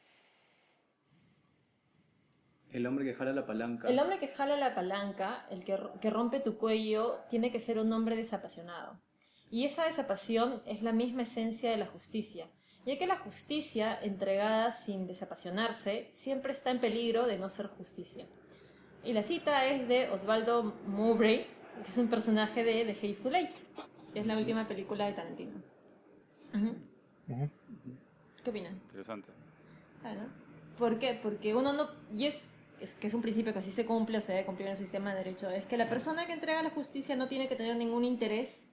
El hombre que jala la palanca. el hombre que jala la palanca, el que, ro- que rompe tu cuello, tiene que ser un hombre desapasionado. Y esa desapasión es la misma esencia de la justicia, ya que la justicia, entregada sin desapasionarse, siempre está en peligro de no ser justicia. Y la cita es de Osvaldo Mowbray, que es un personaje de The Hateful Eight, que es la última película de Tarantino. Ujú. Ujú. ¿Qué opinan? Interesante. Ah, ¿no? ¿Por qué? Porque uno no... Y es, es que es un principio que así se cumple o se debe cumplir en el sistema de derecho. Es que la persona que entrega la justicia no tiene que tener ningún interés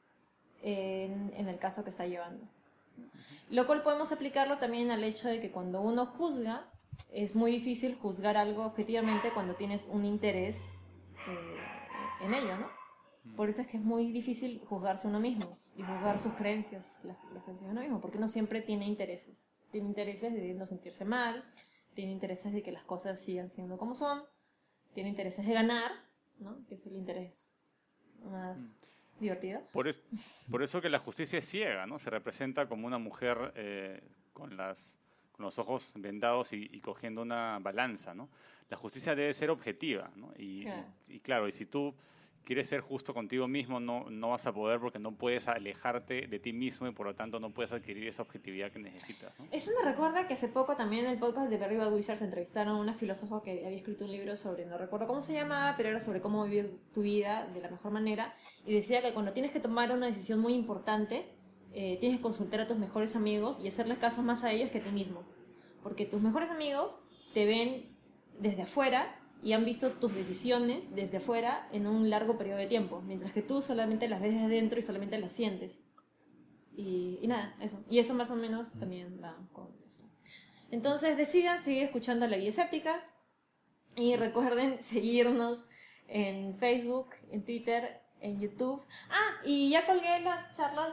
en, en el caso que está llevando. Lo cual podemos aplicarlo también al hecho de que cuando uno juzga, es muy difícil juzgar algo objetivamente cuando tienes un interés eh, en ello, ¿no? Por eso es que es muy difícil juzgarse a uno mismo y juzgar sus creencias, las, las creencias de uno mismo, porque uno siempre tiene intereses. Tiene intereses de no sentirse mal, tiene intereses de que las cosas sigan siendo como son, tiene intereses de ganar, ¿no? Que es el interés más divertido. Por, es- por eso que la justicia es ciega, ¿no? Se representa como una mujer eh, con, las, con los ojos vendados y, y cogiendo una balanza, ¿no? La justicia debe ser objetiva, ¿no? Y, Claro. y- y claro, y si tú quieres ser justo contigo mismo, no, no vas a poder porque no puedes alejarte de ti mismo y por lo tanto no puedes adquirir esa objetividad que necesitas, ¿no? Eso me recuerda que hace poco también en el podcast de Very Bad Wizards entrevistaron a una filósofa que había escrito un libro sobre, no recuerdo cómo se llamaba, pero era sobre cómo vivir tu vida de la mejor manera. Y decía que cuando tienes que tomar una decisión muy importante, eh, tienes que consultar a tus mejores amigos y hacerles caso más a ellos que a ti mismo. Porque tus mejores amigos te ven desde afuera y han visto tus decisiones desde afuera en un largo periodo de tiempo, mientras que tú solamente las ves desde adentro y solamente las sientes. Y, y nada, eso. Y eso más o menos también va con esto. Entonces decidan seguir escuchando La Guía Escéptica y recuerden seguirnos en Facebook, en Twitter, en YouTube. Ah, y ya colgué las charlas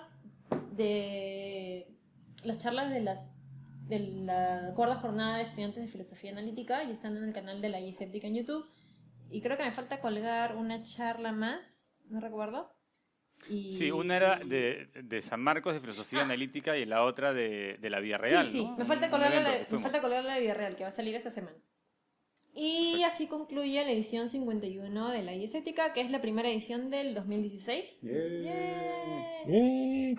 de las charlas de las de la cuarta jornada de estudiantes de filosofía analítica y están en el canal de La Guía Escéptica en YouTube. Y creo que me falta colgar una charla más, no recuerdo. Y... Sí, una era de, de San Marcos de Filosofía Ah. Analítica y la otra de, de la Vía Real, Sí, sí, ¿no? me falta Un- un colgar la, evento que me fuimos. falta colgar la de Villarreal, que va a salir esta semana. Y así concluye la edición cincuenta y uno de La Guía Escéptica, que es la primera edición del dos mil dieciséis. Yeah. ¡Yay! Eh,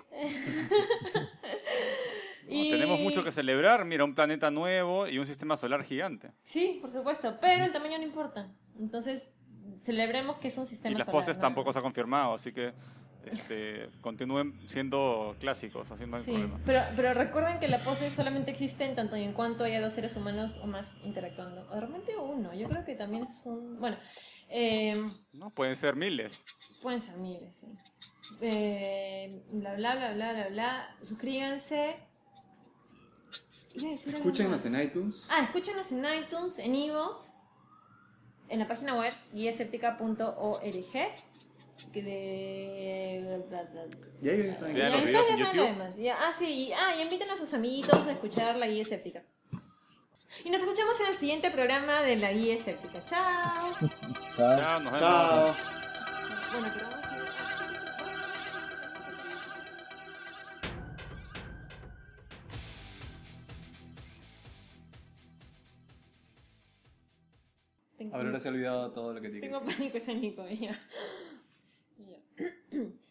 No, Y- Tenemos mucho que celebrar, mira, un planeta nuevo y un sistema solar gigante. Sí, por supuesto, pero el tamaño no importa. Entonces, celebremos que es un sistema Y las solar, poses ¿no? tampoco se ha confirmado, así que este, continúen siendo clásicos, así no hay Sí, problema. pero, pero recuerden que la pose solamente existe en tanto y en cuanto haya dos seres humanos o más interactuando. O de repente uno, yo creo que también son... Bueno, eh, ¿No? Pueden ser miles. pueden ser miles, sí. Eh, bla, bla, bla, bla, bla, bla. Suscríbanse. Iba a decir algo Escúchenos más. en iTunes. Ah, escúchenos en iTunes, en iVoox, en la página web guía escéptica punto org que de... Ya ellos saben. Ya, Ya, los ustedes videos en ya saben YouTube. lo demás. Ya, ah, sí, y, ah, y inviten a sus amiguitos a escuchar la guía escéptica. Y nos escuchamos en el siguiente programa de la guía escéptica. Chao. Chao. Ya, nos vemos. Chao. Bueno, pero vamos a ver. Tengo, Ahora se ha olvidado todo lo que te tengo pánico escénico ya. Ya.